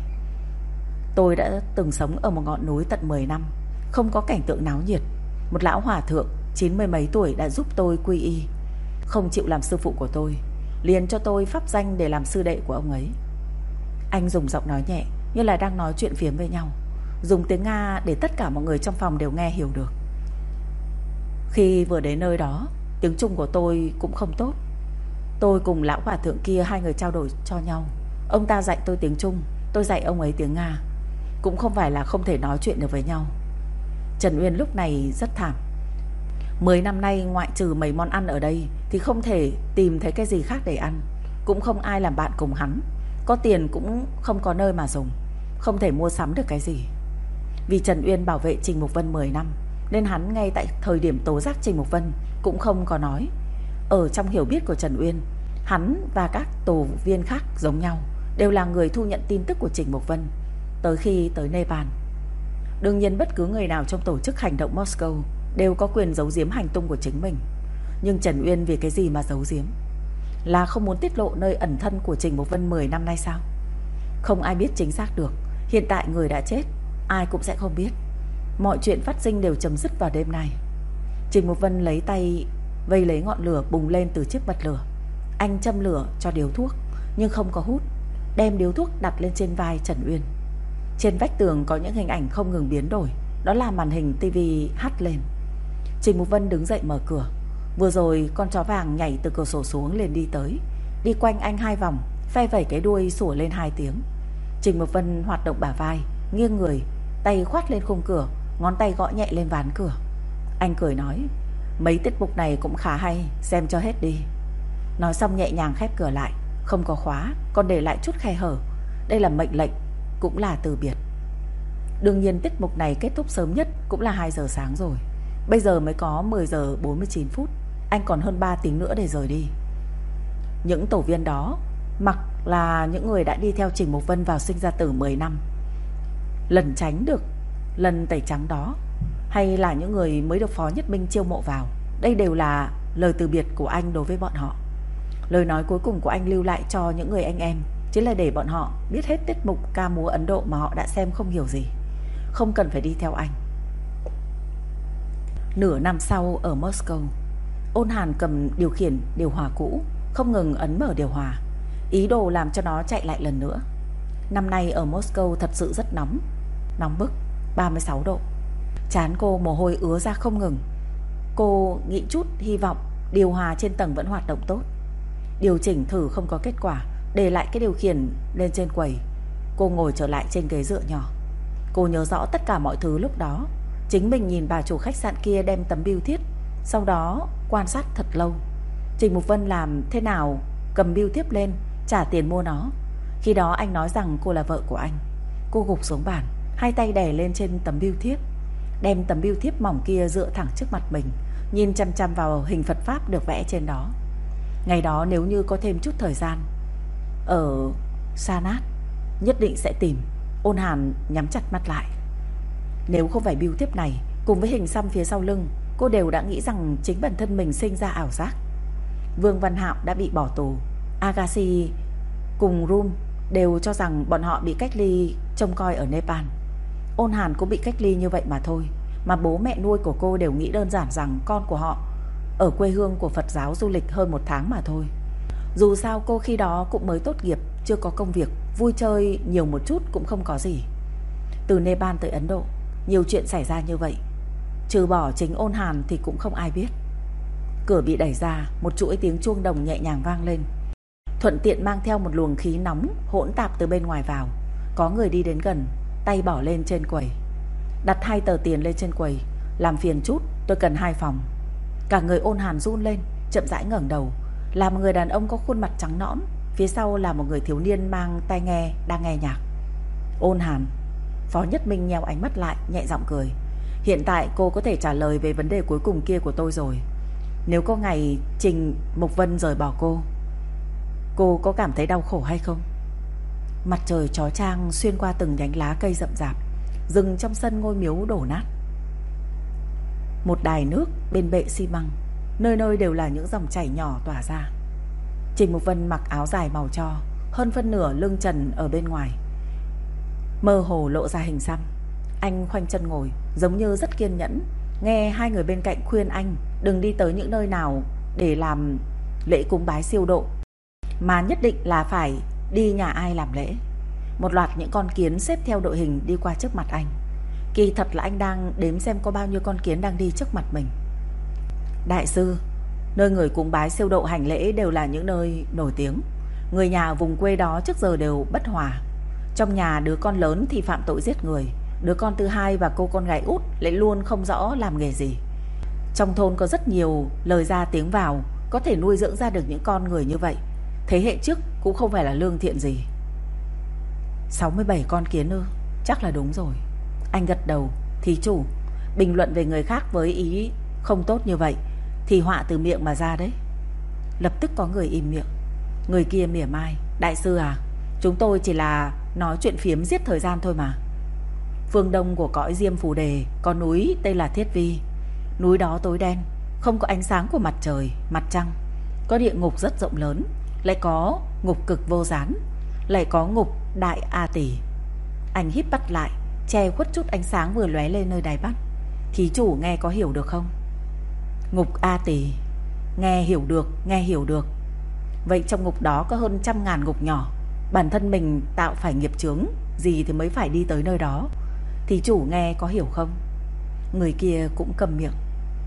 Tôi đã từng sống ở một ngọn núi tận 10 năm, không có cảnh tượng náo nhiệt. Một lão hòa thượng 90 mấy tuổi đã giúp tôi quy y, không chịu làm sư phụ của tôi, liền cho tôi pháp danh để làm sư đệ của ông ấy. Anh dùng giọng nói nhẹ như là đang nói chuyện phiếm với nhau, dùng tiếng Nga để tất cả mọi người trong phòng đều nghe hiểu được. Khi vừa đến nơi đó, tiếng Trung của tôi cũng không tốt. Tôi cùng lão hòa thượng kia hai người trao đổi cho nhau. Ông ta dạy tôi tiếng Trung, tôi dạy ông ấy tiếng Nga. Cũng không phải là không thể nói chuyện được với nhau. Trần Uyên lúc này rất thảm. 10 năm nay ngoại trừ mấy món ăn ở đây thì không thể tìm thấy cái gì khác để ăn. Cũng không ai làm bạn cùng hắn. Có tiền cũng không có nơi mà dùng, không thể mua sắm được cái gì. Vì Trần Uyên bảo vệ Trình Mục Vân 10 năm, nên hắn ngay tại thời điểm tố giác Trình Mục Vân cũng không có nói. Ở trong hiểu biết của Trần Uyên, hắn và các tổ viên khác giống nhau, đều là người thu nhận tin tức của Trình Mục Vân tới khi tới Nepal. Đương nhiên bất cứ người nào trong tổ chức hành động Moscow đều có quyền giấu giếm hành tung của chính mình. Nhưng Trần Uyên vì cái gì mà giấu giếm? Là không muốn tiết lộ nơi ẩn thân của Trình Mục Vân 10 năm nay sao? Không ai biết chính xác được. Hiện tại người đã chết, ai cũng sẽ không biết. Mọi chuyện phát sinh đều chấm dứt vào đêm nay. Trình Mục Vân lấy tay vây lấy ngọn lửa bùng lên từ chiếc bật lửa. Anh châm lửa cho điếu thuốc nhưng không có hút, đem điếu thuốc đặt lên trên vai Trần Uyên. Trên vách tường có những hình ảnh không ngừng biến đổi, đó là màn hình tivi hắt lên. Trình Mục Vân đứng dậy mở cửa. Vừa rồi con chó vàng nhảy từ cửa sổ xuống liền đi tới, đi quanh anh 2 vòng, phe vẩy cái đuôi sủa lên 2 tiếng. Trình Mục Vân hoạt động bả vai, nghiêng người, tay khoát lên khung cửa, ngón tay gõ nhẹ lên ván cửa. Anh cười nói, mấy tiết mục này cũng khá hay, xem cho hết đi. Nói xong nhẹ nhàng khép cửa lại, không có khóa, còn để lại chút khe hở. Đây là mệnh lệnh, cũng là từ biệt. Đương nhiên tiết mục này kết thúc sớm nhất cũng là 2 giờ sáng rồi. Bây giờ mới có 10 giờ 49 phút, anh còn hơn 3 tiếng nữa để rời đi. Những tổ viên đó mặc là những người đã đi theo Trình Mục Vân vào sinh ra tử 10 năm, lần tránh được lần tẩy trắng đó, hay là những người mới được Phó Nhất Minh chiêu mộ vào. Đây đều là lời từ biệt của anh đối với bọn họ. Lời nói cuối cùng của anh lưu lại cho những người anh em chính là để bọn họ biết hết tiết mục ca múa Ấn Độ mà họ đã xem không hiểu gì, không cần phải đi theo anh. Nửa năm sau ở Moscow, Ôn Hàn cầm điều khiển điều hòa cũ, không ngừng ấn mở điều hòa, ý đồ làm cho nó chạy lại lần nữa. Năm nay ở Moscow thật sự rất nóng, nóng bức, 36 độ. Trán cô mồ hôi ứa ra không ngừng. Cô nghĩ chút hy vọng điều hòa trên tầng vẫn hoạt động tốt. Điều chỉnh thử không có kết quả, để lại cái điều khiển lên trên quầy. Cô ngồi trở lại trên ghế dựa nhỏ. Cô nhớ rõ tất cả mọi thứ lúc đó. Chính mình nhìn bà chủ khách sạn kia đem tấm bưu thiếp, sau đó quan sát thật lâu. Trình Mục Vân làm thế nào cầm bưu thiếp lên, trả tiền mua nó. Khi đó anh nói rằng cô là vợ của anh. Cô gục xuống bàn, 2 tay đè lên trên tấm bưu thiếp, đem tấm bưu thiếp mỏng kia dựa thẳng trước mặt mình, nhìn chăm chăm vào hình Phật Pháp được vẽ trên đó. Ngày đó nếu như có thêm chút thời gian ở Sanat, nhất định sẽ tìm. Ôn Hàn nhắm chặt mắt lại. Nếu không phải bưu thiếp này cùng với hình xăm phía sau lưng, cô đều đã nghĩ rằng chính bản thân mình sinh ra ảo giác. Vương Văn Hạo đã bị bỏ tù, Agassi cùng Rum đều cho rằng bọn họ bị cách ly trông coi ở Nepal. Ôn Hàn cũng bị cách ly như vậy mà thôi, mà bố mẹ nuôi của cô đều nghĩ đơn giản rằng con của họ ở quê hương của Phật giáo du lịch hơn 1 tháng mà thôi. Dù sao cô khi đó cũng mới tốt nghiệp, chưa có công việc, vui chơi nhiều một chút cũng không có gì. Từ Nepal tới Ấn Độ, nhiều chuyện xảy ra như vậy, trừ bỏ chính Ôn Hàn thì cũng không ai biết. Cửa bị đẩy ra, một chuỗi tiếng chuông đồng nhẹ nhàng vang lên, thuận tiện mang theo một luồng khí nóng hỗn tạp từ bên ngoài vào. Có người đi đến gần, tay bỏ lên trên quầy, đặt 2 tờ tiền lên trên quầy. Làm phiền chút, tôi cần 2 phòng. Cả người Ôn Hàn run lên, chậm rãi ngẩng đầu. Là một người đàn ông có khuôn mặt trắng nõn, phía sau là một người thiếu niên mang tai nghe đang nghe nhạc. Ôn Hàn. Phó Nhất Minh nheo ánh mắt lại, nhẹ giọng cười. Hiện tại cô có thể trả lời về vấn đề cuối cùng kia của tôi rồi. Nếu có ngày Trình Mục Vân rời bỏ cô có cảm thấy đau khổ hay không? Mặt trời chói chang xuyên qua từng nhánh lá cây rậm rạp. Rừng trong sân ngôi miếu đổ nát. Một đài nước bên bệ xi măng, nơi nơi đều là những dòng chảy nhỏ tỏa ra. Trình Mục Vân mặc áo dài màu tro, hơn phân nửa lưng trần ở bên ngoài, mơ hồ lộ ra hình xăm. Anh khoanh chân ngồi, giống như rất kiên nhẫn, nghe 2 người bên cạnh khuyên anh đừng đi tới những nơi nào để làm lễ cúng bái siêu độ, mà nhất định là phải đi nhà ai làm lễ. Một loạt những con kiến xếp theo đội hình đi qua trước mặt anh. Kỳ thật là anh đang đếm xem có bao nhiêu con kiến đang đi trước mặt mình. Đại sư, nơi người cúng bái siêu độ hành lễ đều là những nơi nổi tiếng. Người nhà vùng quê đó trước giờ đều bất hòa. Trong nhà đứa con lớn thì phạm tội giết người, đứa con thứ hai và cô con gái út lại luôn không rõ làm nghề gì. Trong thôn có rất nhiều lời ra tiếng vào, có thể nuôi dưỡng ra được những con người như vậy. Thế hệ trước cũng không phải là lương thiện gì. 67 con kiến ư? Chắc là đúng rồi. Anh gật đầu. Thí chủ, Bình luận về người khác với ý không tốt như vậy thì họa từ miệng mà ra đấy. Lập tức có người im miệng. Người kia mỉa mai. Đại sư à, chúng tôi chỉ là nói chuyện phiếm giết thời gian thôi mà. Phương đông của cõi Diêm Phù Đề có núi tên là Thiết Vi. Núi đó tối đen, không có ánh sáng của mặt trời, mặt trăng. Có địa ngục rất rộng lớn, lại có ngục cực vô gián, lại có ngục Đại A Tỳ. Anh híp mắt lại, che khuất chút ánh sáng vừa lóe lên nơi đáy mắt. Thí chủ nghe có hiểu được không? Ngục A Tỳ. Nghe hiểu được. Vậy trong ngục đó có hơn 100.000 ngục nhỏ. Bản thân mình tạo phải nghiệp chướng gì thì mới phải đi tới nơi đó. Thí chủ nghe có hiểu không? Người kia cũng câm miệng.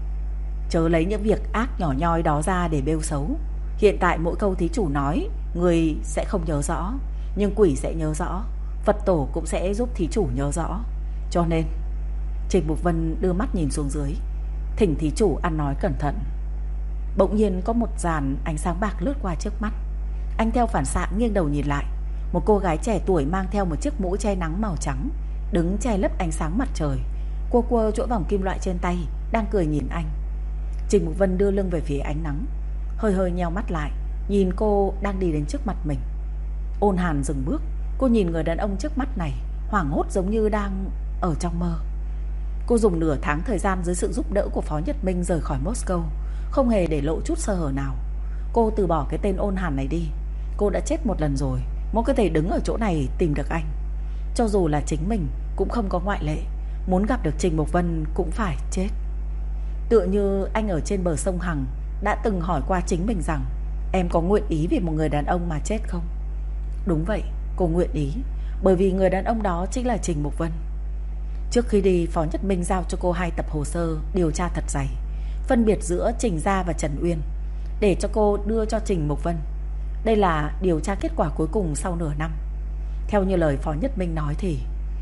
Chớ lấy những việc ác nhỏ nhoi đó ra để bêu xấu. Hiện tại mỗi câu thí chủ nói người sẽ không nhớ rõ, nhưng quỷ sẽ nhớ rõ, Phật tổ cũng sẽ giúp thí chủ nhớ rõ. Cho nên Trình Mục Vân đưa mắt nhìn xuống dưới, thỉnh thí chủ ăn nói cẩn thận. Bỗng nhiên có một dàn ánh sáng bạc lướt qua trước mắt. Anh theo phản xạ nghiêng đầu nhìn lại. Một cô gái trẻ tuổi mang theo một chiếc mũ che nắng màu trắng, đứng che lấp ánh sáng mặt trời. Cô quơ chuỗi vòng kim loại trên tay, đang cười nhìn anh. Trình Mục Vân đưa lưng về phía ánh nắng, hơi hơi nheo mắt lại, nhìn cô đang đi đến trước mặt mình. Ôn Hàn dừng bước. Cô nhìn người đàn ông trước mắt này, hoảng hốt giống như đang ở trong mơ. Cô dùng nửa tháng thời gian dưới sự giúp đỡ của Phó Nhật Minh rời khỏi Moscow, không hề để lộ chút sơ hở nào. Cô từ bỏ cái tên Ôn Hàn này đi. Cô đã chết một lần rồi, mới có thể đứng ở chỗ này tìm được anh. Cho dù là chính mình cũng không có ngoại lệ. Muốn gặp được Trình Mục Vân cũng phải chết. Tựa như anh ở trên bờ sông Hằng đã từng hỏi qua chính mình rằng em có nguyện ý vì một người đàn ông mà chết không? Đúng vậy, cô nguyện ý, bởi vì người đàn ông đó chính là Trình Mục Vân. Trước khi đi, Phó Nhất Minh giao cho cô 2 tập hồ sơ điều tra thật dày, phân biệt giữa Trình Gia và Trần Uyên, để cho cô đưa cho Trình Mục Vân. Đây là điều tra kết quả cuối cùng sau nửa năm. Theo như lời Phó Nhất Minh nói thì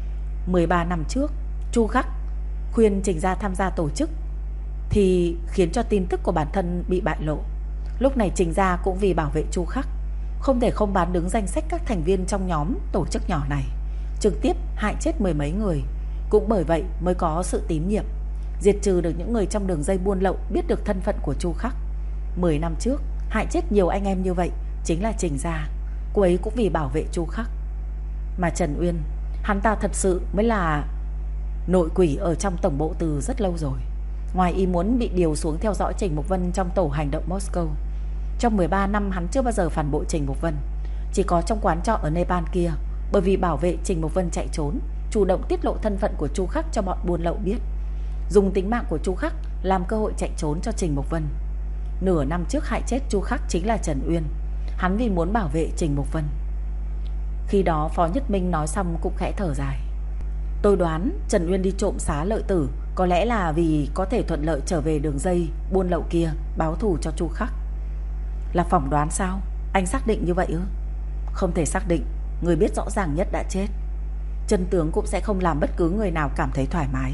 13 năm trước, Chu Khắc khuyên Trình Gia tham gia tổ chức thì khiến cho tin tức của bản thân bị bại lộ. Lúc này Trình Gia cũng vì bảo vệ Chu Khắc, không thể không bán đứng danh sách các thành viên trong nhóm tổ chức nhỏ này, trực tiếp hại chết 10 mấy người. Cũng bởi vậy mới có sự tín nhiệm, diệt trừ được những người trong đường dây buôn lậu biết được thân phận của Chu Khắc. 10 năm trước hại chết nhiều anh em như vậy chính là Trình Gia. Cô ấy cũng vì bảo vệ Chu Khắc. Mà Trần Uyên, hắn ta thật sự mới là nội quỷ ở trong tổng bộ từ rất lâu rồi. Ngoài ý muốn bị điều xuống theo dõi Trình Mục Vân trong tổ hành động Moscow, trong 13 năm hắn chưa bao giờ phản bội Trình Mục Vân. Chỉ có trong quán trọ ở Nepal kia, bởi vì bảo vệ Trình Mục Vân chạy trốn, chủ động tiết lộ thân phận của Chu Khắc cho bọn buôn lậu biết, dùng tính mạng của Chu Khắc làm cơ hội chạy trốn cho Trình Mục Vân. Nửa năm trước hại chết Chu Khắc chính là Trần Uyên. Hắn vì muốn bảo vệ Trình Mục Vân. Khi đó Phó Nhất Minh nói xong cũng khẽ thở dài. Tôi đoán Trần Uyên đi trộm xá lợi tử có lẽ là vì có thể thuận lợi trở về đường dây buôn lậu kia, báo thù cho Chu Khắc. Là phỏng đoán sao? Anh xác định như vậy ư? Không thể xác định. Người biết rõ ràng nhất đã chết. Chân tướng cũng sẽ không làm bất cứ người nào cảm thấy thoải mái.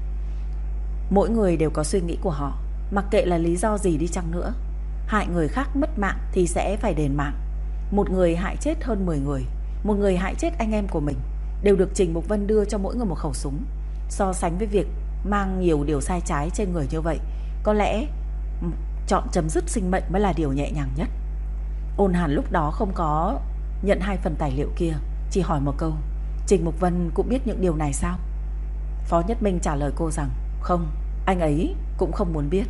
Mỗi người đều có suy nghĩ của họ, mặc kệ là lý do gì đi chăng nữa. Hại người khác mất mạng thì sẽ phải đền mạng. Một người hại chết hơn 10 người, một người hại chết anh em của mình, đều được Trình Mục Vân đưa cho mỗi người một khẩu súng. So sánh với việc mang nhiều điều sai trái trên người như vậy, có lẽ chọn chấm dứt sinh mệnh mới là điều nhẹ nhàng nhất. Ôn Hàn lúc đó không có nhận 2 phần tài liệu kia, chỉ hỏi một câu: Trình Mục Vân cũng biết những điều này sao? Phó Nhất Minh trả lời cô rằng không, anh ấy cũng không muốn biết.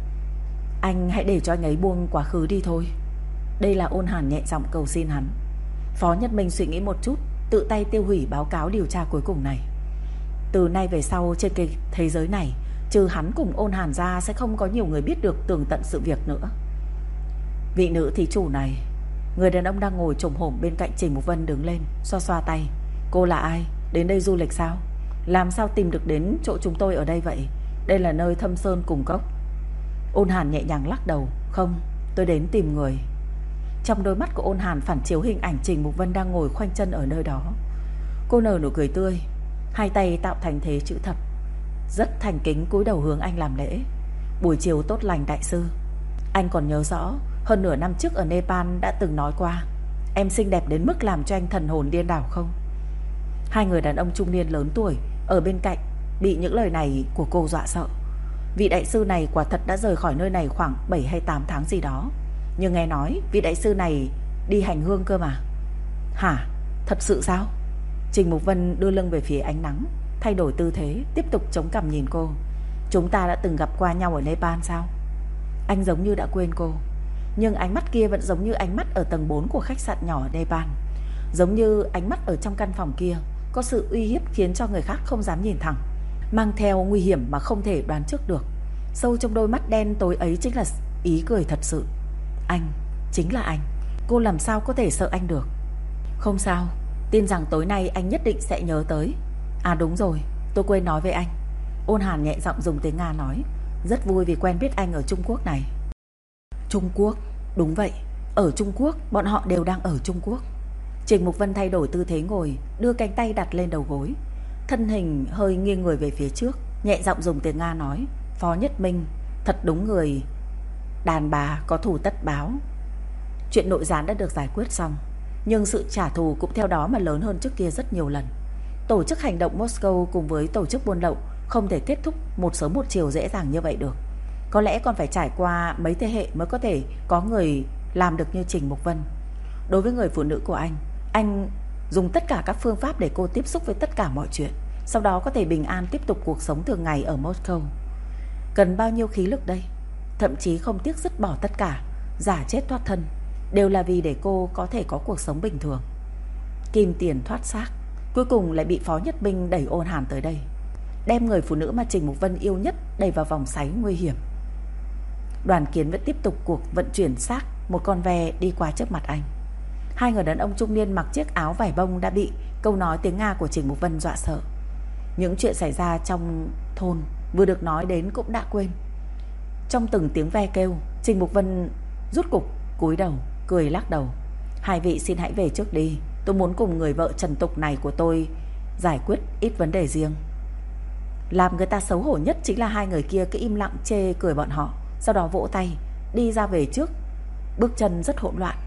Anh hãy để cho anh ấy buông quá khứ đi thôi. Đây là Ôn Hàn nhẹ giọng cầu xin hắn. Phó Nhất Minh suy nghĩ một chút, tự tay tiêu hủy báo cáo điều tra cuối cùng này. Từ nay về sau trên cái thế giới này, trừ hắn cùng Ôn Hàn ra sẽ không có nhiều người biết được tường tận sự việc nữa. Vị nữ thí chủ này. Người đàn ông đang ngồi chồm hổm bên cạnh Trình Mục Vân đứng lên, xoa xoa tay. Cô là ai? Đến đây du lịch sao? Làm sao tìm được đến chỗ chúng tôi ở đây vậy? Đây là nơi thâm sơn cùng cốc. Ôn Hàn nhẹ nhàng lắc đầu. Không, tôi đến tìm người. Trong đôi mắt của Ôn Hàn phản chiếu hình ảnh Trình Mục Vân đang ngồi khoanh chân ở nơi đó. Cô nở nụ cười tươi, hai tay tạo thành thế chữ thập, rất thành kính cúi đầu hướng anh làm lễ. Buổi chiều tốt lành đại sư. Anh còn nhớ rõ hơn nửa năm trước ở Nepal đã từng nói qua em xinh đẹp đến mức làm cho anh thần hồn điên đảo không? Hai người đàn ông trung niên lớn tuổi ở bên cạnh bị những lời này của cô dọa sợ. Vị đại sư này quả thật đã rời khỏi nơi này khoảng 7 hay 8 tháng gì đó. Nhưng nghe nói vị đại sư này đi hành hương cơ mà. Hả? Thật sự sao? Trình Mục Vân đưa lưng về phía ánh nắng, thay đổi tư thế, tiếp tục chống cằm nhìn cô. Chúng ta đã từng gặp qua nhau ở Nepal sao? Anh giống như đã quên cô, nhưng ánh mắt kia vẫn giống như ánh mắt ở tầng 4 của khách sạn nhỏ ở Nepal. Giống như ánh mắt ở trong căn phòng kia có sự uy hiếp khiến cho người khác không dám nhìn thẳng, mang theo nguy hiểm mà không thể đoán trước được. Sâu trong đôi mắt đen tối ấy chính là ý cười thật sự. Anh, chính là anh. Cô làm sao có thể sợ anh được? Không sao, tin rằng tối nay anh nhất định sẽ nhớ tới. À đúng rồi, tôi quên nói với anh. Ôn Hàn nhẹ giọng dùng tiếng Nga nói, rất vui vì quen biết anh ở Trung Quốc này. Trung Quốc? Đúng vậy, ở Trung Quốc, bọn họ đều đang ở Trung Quốc. Trình Mục Vân thay đổi tư thế ngồi, đưa cánh tay đặt lên đầu gối, thân hình hơi nghiêng người về phía trước, nhẹ giọng dùng tiếng Nga nói, Phó Nhất Minh, thật đúng người. Đàn bà có thù tất báo. Chuyện nội gián đã được giải quyết xong, nhưng sự trả thù cũng theo đó mà lớn hơn trước kia rất nhiều lần. Tổ chức hành động Moscow cùng với tổ chức buôn lậu không thể kết thúc một sớm một chiều dễ dàng như vậy được. Có lẽ còn phải trải qua mấy thế hệ mới có thể có người làm được như Trình Mục Vân. Đối với người phụ nữ của anh dùng tất cả các phương pháp để cô tiếp xúc với tất cả mọi chuyện, sau đó có thể bình an tiếp tục cuộc sống thường ngày ở Moscow. Cần bao nhiêu khí lực đây? Thậm chí không tiếc dứt bỏ tất cả, giả chết thoát thân, đều là vì để cô có thể có cuộc sống bình thường. Kim tiền thoát xác, cuối cùng lại bị Phó Nhất Minh đẩy Ôn Hàn tới đây, đem người phụ nữ mà Trình Mục Vân yêu nhất đẩy vào vòng xoáy nguy hiểm. Đoàn Kiến vẫn tiếp tục cuộc vận chuyển xác một con ve đi qua trước mặt anh. Hai người đàn ông trung niên mặc chiếc áo vải bông đã bị câu nói tiếng Nga của Trình Mục Vân dọa sợ. Những chuyện xảy ra trong thôn vừa được nói đến cũng đã quên. Trong từng tiếng ve kêu, Trình Mục Vân rút cục cúi đầu, cười lắc đầu. Hai vị xin hãy về trước đi, tôi muốn cùng người vợ trần tục này của tôi giải quyết ít vấn đề riêng. Làm người ta xấu hổ nhất chính là hai người kia cứ im lặng chê cười bọn họ, sau đó vỗ tay đi ra về trước, bước chân rất hỗn loạn.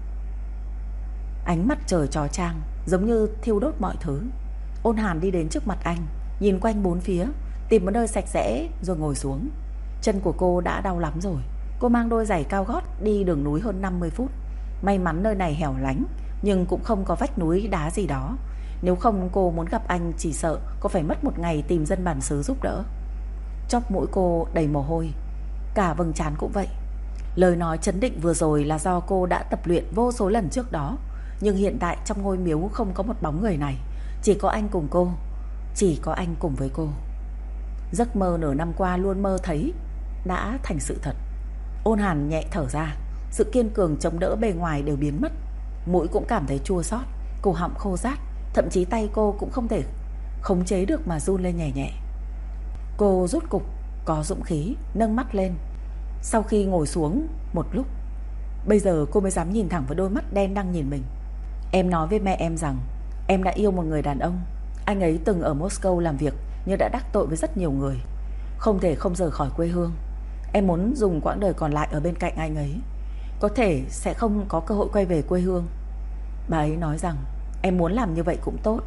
Ánh mặt trời chói chang giống như thiêu đốt mọi thứ. Ôn Hàn đi đến trước mặt anh, nhìn quanh bốn phía, tìm một nơi sạch sẽ rồi ngồi xuống. Chân của cô đã đau lắm rồi. Cô mang đôi giày cao gót đi đường núi hơn 50 phút. May mắn nơi này hẻo lánh, nhưng cũng không có vách núi đá gì đó. Nếu không cô muốn gặp anh chỉ sợ cô phải mất một ngày tìm dân bản xứ giúp đỡ. Chóp mũi cô đầy mồ hôi, cả vầng trán cũng vậy. Lời nói trấn định vừa rồi là do cô đã tập luyện vô số lần trước đó. Nhưng hiện tại trong ngôi miếu không có một bóng người này, chỉ có anh cùng cô, chỉ có anh cùng với cô. Giấc mơ nửa năm qua luôn mơ thấy đã thành sự thật. Ôn Hàn nhẹ thở ra, sự kiên cường chống đỡ bề ngoài đều biến mất. Mũi cũng cảm thấy chua xót, cổ họng khô rát, thậm chí tay cô cũng không thể khống chế được mà run lên nhẹ nhẹ. Cô rút cục có dũng khí nâng mắt lên. Sau khi ngồi xuống một lúc, bây giờ cô mới dám nhìn thẳng vào đôi mắt đen đang nhìn mình. Em nói với mẹ em rằng em đã yêu một người đàn ông. Anh ấy từng ở Moscow làm việc nhưng đã đắc tội với rất nhiều người, không thể không rời khỏi quê hương. Em muốn dùng quãng đời còn lại ở bên cạnh anh ấy. Có thể sẽ không có cơ hội quay về quê hương. Bà ấy nói rằng em muốn làm như vậy cũng tốt,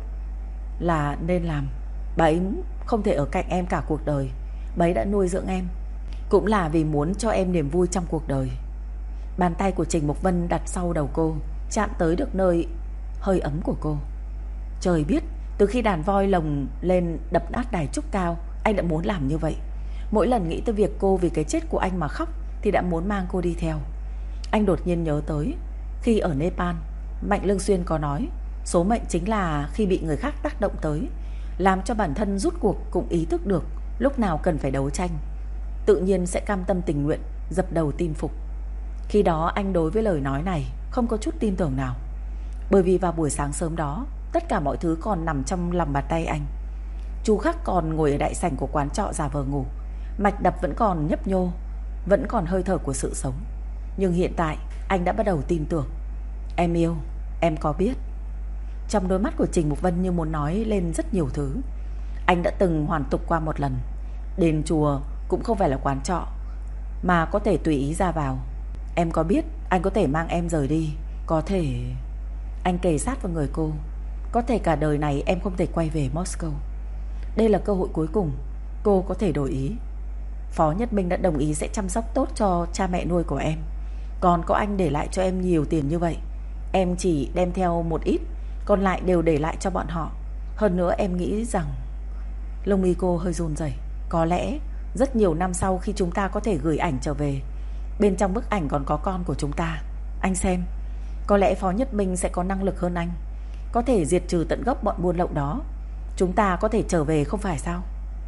là nên làm. Bà ấy không thể ở cạnh em cả cuộc đời. Bà ấy đã nuôi dưỡng em, cũng là vì muốn cho em niềm vui trong cuộc đời. Bàn tay của Trình Mục Vân đặt sau đầu cô, chạm tới được nơi hơi ấm của cô. Trời biết, từ khi đàn voi lồng lên đập nát đài trúc cao, anh đã muốn làm như vậy. Mỗi lần nghĩ tới việc cô vì cái chết của anh mà khóc thì đã muốn mang cô đi theo. Anh đột nhiên nhớ tới khi ở Nepal, Mạnh Lương Xuyên có nói số mệnh chính là khi bị người khác tác động tới, làm cho bản thân rút cuộc cũng ý thức được lúc nào cần phải đấu tranh, tự nhiên sẽ cam tâm tình nguyện dập đầu tin phục. Khi đó anh đối với lời nói này không có chút tin tưởng nào, bởi vì vào buổi sáng sớm đó tất cả mọi thứ còn nằm trong lòng bàn tay anh. Chu Khắc còn ngồi ở đại sảnh của quán trọ giả vờ ngủ, mạch đập vẫn còn nhấp nhô, vẫn còn hơi thở của sự sống. Nhưng hiện tại anh đã bắt đầu tin tưởng. Em yêu, em có biết. Trong đôi mắt của Trình Mục Vân như muốn nói lên rất nhiều thứ. Anh đã từng hoàn tục qua một lần. Đền chùa cũng không phải là quán trọ, mà có thể tùy ý ra vào. Em có biết anh có thể mang em rời đi, có thể... Anh kề sát vào người cô. Có thể cả đời này em không thể quay về Moscow. Đây là cơ hội cuối cùng, cô có thể đổi ý. Phó Nhất Minh đã đồng ý sẽ chăm sóc tốt cho cha mẹ nuôi của em. Còn có anh để lại cho em nhiều tiền như vậy, em chỉ đem theo một ít, còn lại đều để lại cho bọn họ. Hơn nữa em nghĩ rằng... Lông mi cô hơi run rẩy. Có lẽ rất nhiều năm sau khi chúng ta có thể gửi ảnh trở về, bên trong bức ảnh còn có con của chúng ta. Anh xem, có lẽ Phó Nhất Minh sẽ có năng lực hơn anh, có thể diệt trừ tận gốc bọn buôn lậu đó. Chúng ta có thể trở về không phải sao?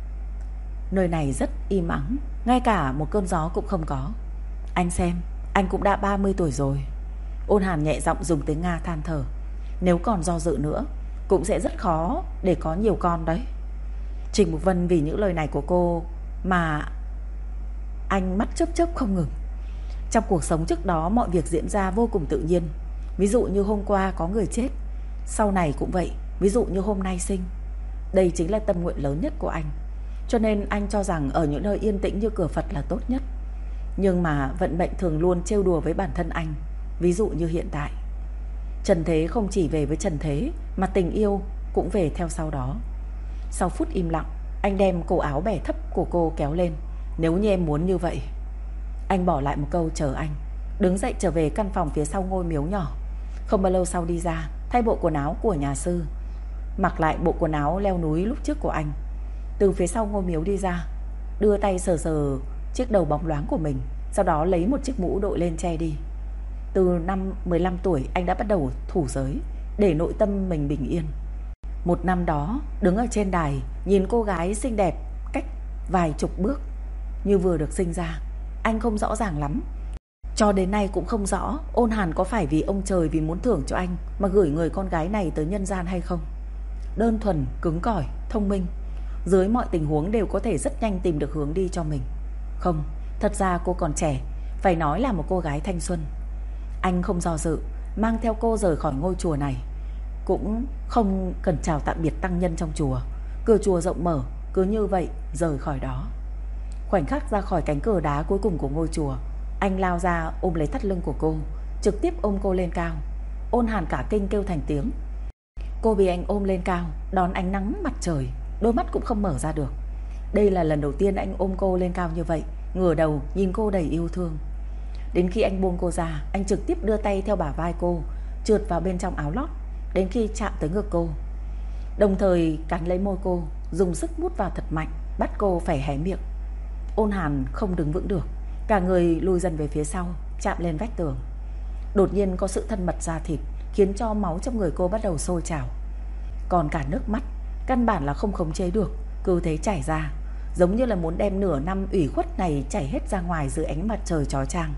Nơi này rất im ắng, ngay cả một cơn gió cũng không có. Anh xem, anh cũng đã 30 tuổi rồi. Ôn Hàn nhẹ giọng dùng tiếng Nga than thở. Nếu còn do dự nữa, cũng sẽ rất khó để có nhiều con đấy. Trình Mục Vân vì những lời này của cô mà anh mắt chớp chớp không ngừng. Trong cuộc sống trước đó mọi việc diễn ra vô cùng tự nhiên. Ví dụ như hôm qua có người chết, sau này cũng vậy. Ví dụ như hôm nay sinh. Đây chính là tâm nguyện lớn nhất của anh. Cho nên anh cho rằng ở những nơi yên tĩnh như cửa Phật là tốt nhất. Nhưng mà vận mệnh thường luôn trêu đùa với bản thân anh. Ví dụ như hiện tại, trần thế không chỉ về với trần thế, mà tình yêu cũng về theo sau đó. Sau phút im lặng, anh đem cổ áo bẻ thấp của cô kéo lên. Nếu như em muốn như vậy. Anh bỏ lại một câu chờ anh, đứng dậy trở về căn phòng phía sau ngôi miếu nhỏ. Không bao lâu sau đi ra, thay bộ quần áo của nhà sư, mặc lại bộ quần áo leo núi lúc trước của anh. Từ phía sau ngôi miếu đi ra, đưa tay sờ sờ chiếc đầu bóng loáng của mình, sau đó lấy một chiếc mũ đội lên che đi. Từ năm 15 tuổi anh đã bắt đầu thủ giới, để nội tâm mình bình yên. Một năm đó, đứng ở trên đài, nhìn cô gái xinh đẹp cách vài chục bước, như vừa được sinh ra. Anh không rõ ràng lắm, cho đến nay cũng không rõ Ôn Hàn có phải vì ông trời vì muốn thưởng cho anh mà gửi người con gái này tới nhân gian hay không. Đơn thuần, cứng cỏi, thông minh, dưới mọi tình huống đều có thể rất nhanh tìm được hướng đi cho mình. Không, thật ra cô còn trẻ, phải nói là một cô gái thanh xuân. Anh không do dự, mang theo cô rời khỏi ngôi chùa này. Cũng không cần chào tạm biệt tăng nhân trong chùa. Cửa chùa rộng mở, cứ như vậy rời khỏi đó. Khoảnh khắc ra khỏi cánh cửa đá cuối cùng của ngôi chùa, anh lao ra ôm lấy thắt lưng của cô, trực tiếp ôm cô lên cao. Ôn Hàn cả kinh kêu thành tiếng. Cô bị anh ôm lên cao, đón ánh nắng mặt trời, đôi mắt cũng không mở ra được. Đây là lần đầu tiên anh ôm cô lên cao như vậy, ngửa đầu nhìn cô đầy yêu thương. Đến khi anh buông cô ra, anh trực tiếp đưa tay theo bả vai cô, trượt vào bên trong áo lót, đến khi chạm tới ngực cô, đồng thời cắn lấy môi cô, dùng sức mút vào thật mạnh, bắt cô phải hé miệng. Ôn Hàn không đứng vững được, cả người lùi dần về phía sau, chạm lên vách tường. Đột nhiên có sự thân mật da thịt, khiến cho máu trong người cô bắt đầu sôi trào. Còn cả nước mắt, căn bản là không khống chế được, cứ thế chảy ra, giống như là muốn đem nửa năm ủy khuất này chảy hết ra ngoài dưới ánh mặt trời chói chang.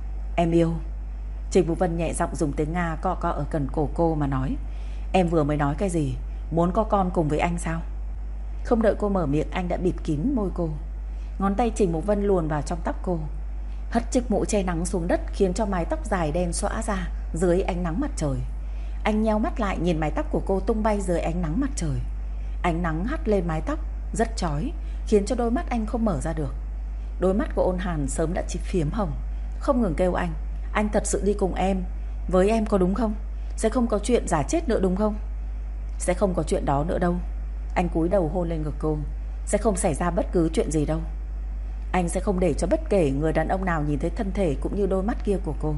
Em yêu. Trình Vũ Vân nhẹ giọng dùng tiếng Nga cọ cọ ở cần cổ cô mà nói. Em vừa mới nói cái gì? Muốn có con cùng với anh sao? Không đợi cô mở miệng, anh đã bịt kín môi cô. Ngón tay Trình Vũ Vân luồn vào trong tóc cô, hất chiếc mũ che nắng xuống đất, khiến cho mái tóc dài đen xõa ra dưới ánh nắng mặt trời. Anh nheo mắt lại nhìn mái tóc của cô tung bay dưới ánh nắng mặt trời. Ánh nắng hắt lên mái tóc rất chói, khiến cho đôi mắt anh không mở ra được. Đôi mắt của Ôn Hàn sớm đã phiếm hồng, không ngừng kêu anh thật sự đi cùng em, với em có đúng không? Sẽ không có chuyện giả chết nữa đúng không? Sẽ không có chuyện đó nữa đâu. Anh cúi đầu hôn lên ngực cô. Sẽ không xảy ra bất cứ chuyện gì đâu. Anh sẽ không để cho bất kể người đàn ông nào nhìn thấy thân thể cũng như đôi mắt kia của cô.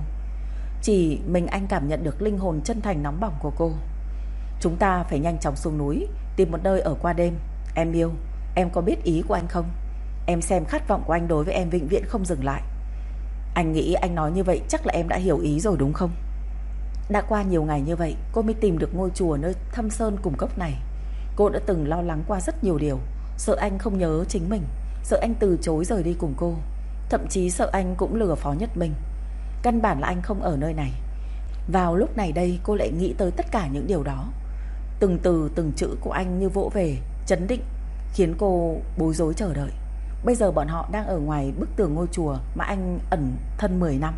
Chỉ mình anh cảm nhận được linh hồn chân thành nóng bỏng của cô. Chúng ta phải nhanh chóng xuống núi, tìm một nơi ở qua đêm. Em yêu, em có biết ý của anh không? Em xem khát vọng của anh đối với em vĩnh viễn không dừng lại. Anh nghĩ anh nói như vậy chắc là em đã hiểu ý rồi đúng không? Đã qua nhiều ngày như vậy, cô mới tìm được ngôi chùa nơi thâm sơn cùng cốc này. Cô đã từng lo lắng qua rất nhiều điều, sợ anh không nhớ chính mình, sợ anh từ chối rời đi cùng cô, thậm chí sợ anh cũng lừa Phó Nhất Minh. Căn bản là anh không ở nơi này. Vào lúc này đây cô lại nghĩ tới tất cả những điều đó. Từng từ từng chữ của anh như vỗ về, chấn định, khiến cô bối rối chờ đợi. Bây giờ bọn họ đang ở ngoài bức tường ngôi chùa mà anh ẩn thân 10 năm.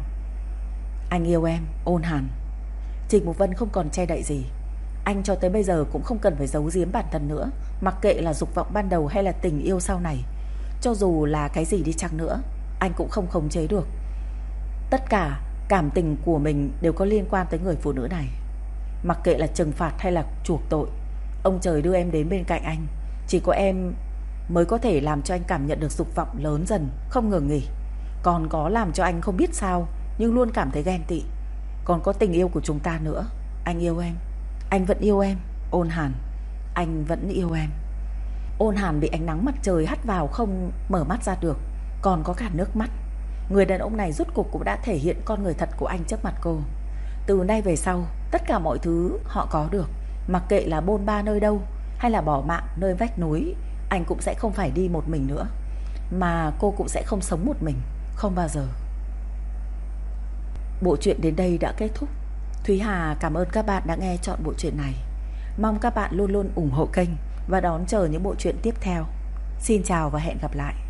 Anh yêu em, Ôn Hàn. Trình Mục Vân không còn che đậy gì. Anh cho tới bây giờ cũng không cần phải giấu giếm bản thân nữa. Mặc kệ là dục vọng ban đầu hay là tình yêu sau này, cho dù là cái gì đi chăng nữa, anh cũng không khống chế được. Tất cả cảm tình của mình đều có liên quan tới người phụ nữ này. Mặc kệ là trừng phạt hay là chuộc tội, ông trời đưa em đến bên cạnh anh, Chỉ có em mới có thể làm cho anh cảm nhận được dục vọng lớn dần, không ngừng nghỉ. Còn có làm cho anh không biết sao, nhưng luôn cảm thấy ghen tị. Còn có tình yêu của chúng ta nữa. Anh yêu em. Anh vẫn yêu em. Ôn Hàn, anh vẫn yêu em. Ôn Hàn bị ánh nắng mặt trời hắt vào không mở mắt ra được, còn có cả nước mắt. Người đàn ông này rốt cuộc cũng đã thể hiện con người thật của anh trước mặt cô. Từ nay về sau, tất cả mọi thứ họ có được, mặc kệ là bôn ba nơi đâu hay là bỏ mạng nơi vách núi, anh cũng sẽ không phải đi một mình nữa, mà cô cũng sẽ không sống một mình, không bao giờ. Bộ truyện đến đây đã kết thúc. Thúy Hà cảm ơn các bạn đã nghe trọn bộ truyện này. Mong các bạn luôn luôn ủng hộ kênh và đón chờ những bộ truyện tiếp theo. Xin chào và hẹn gặp lại.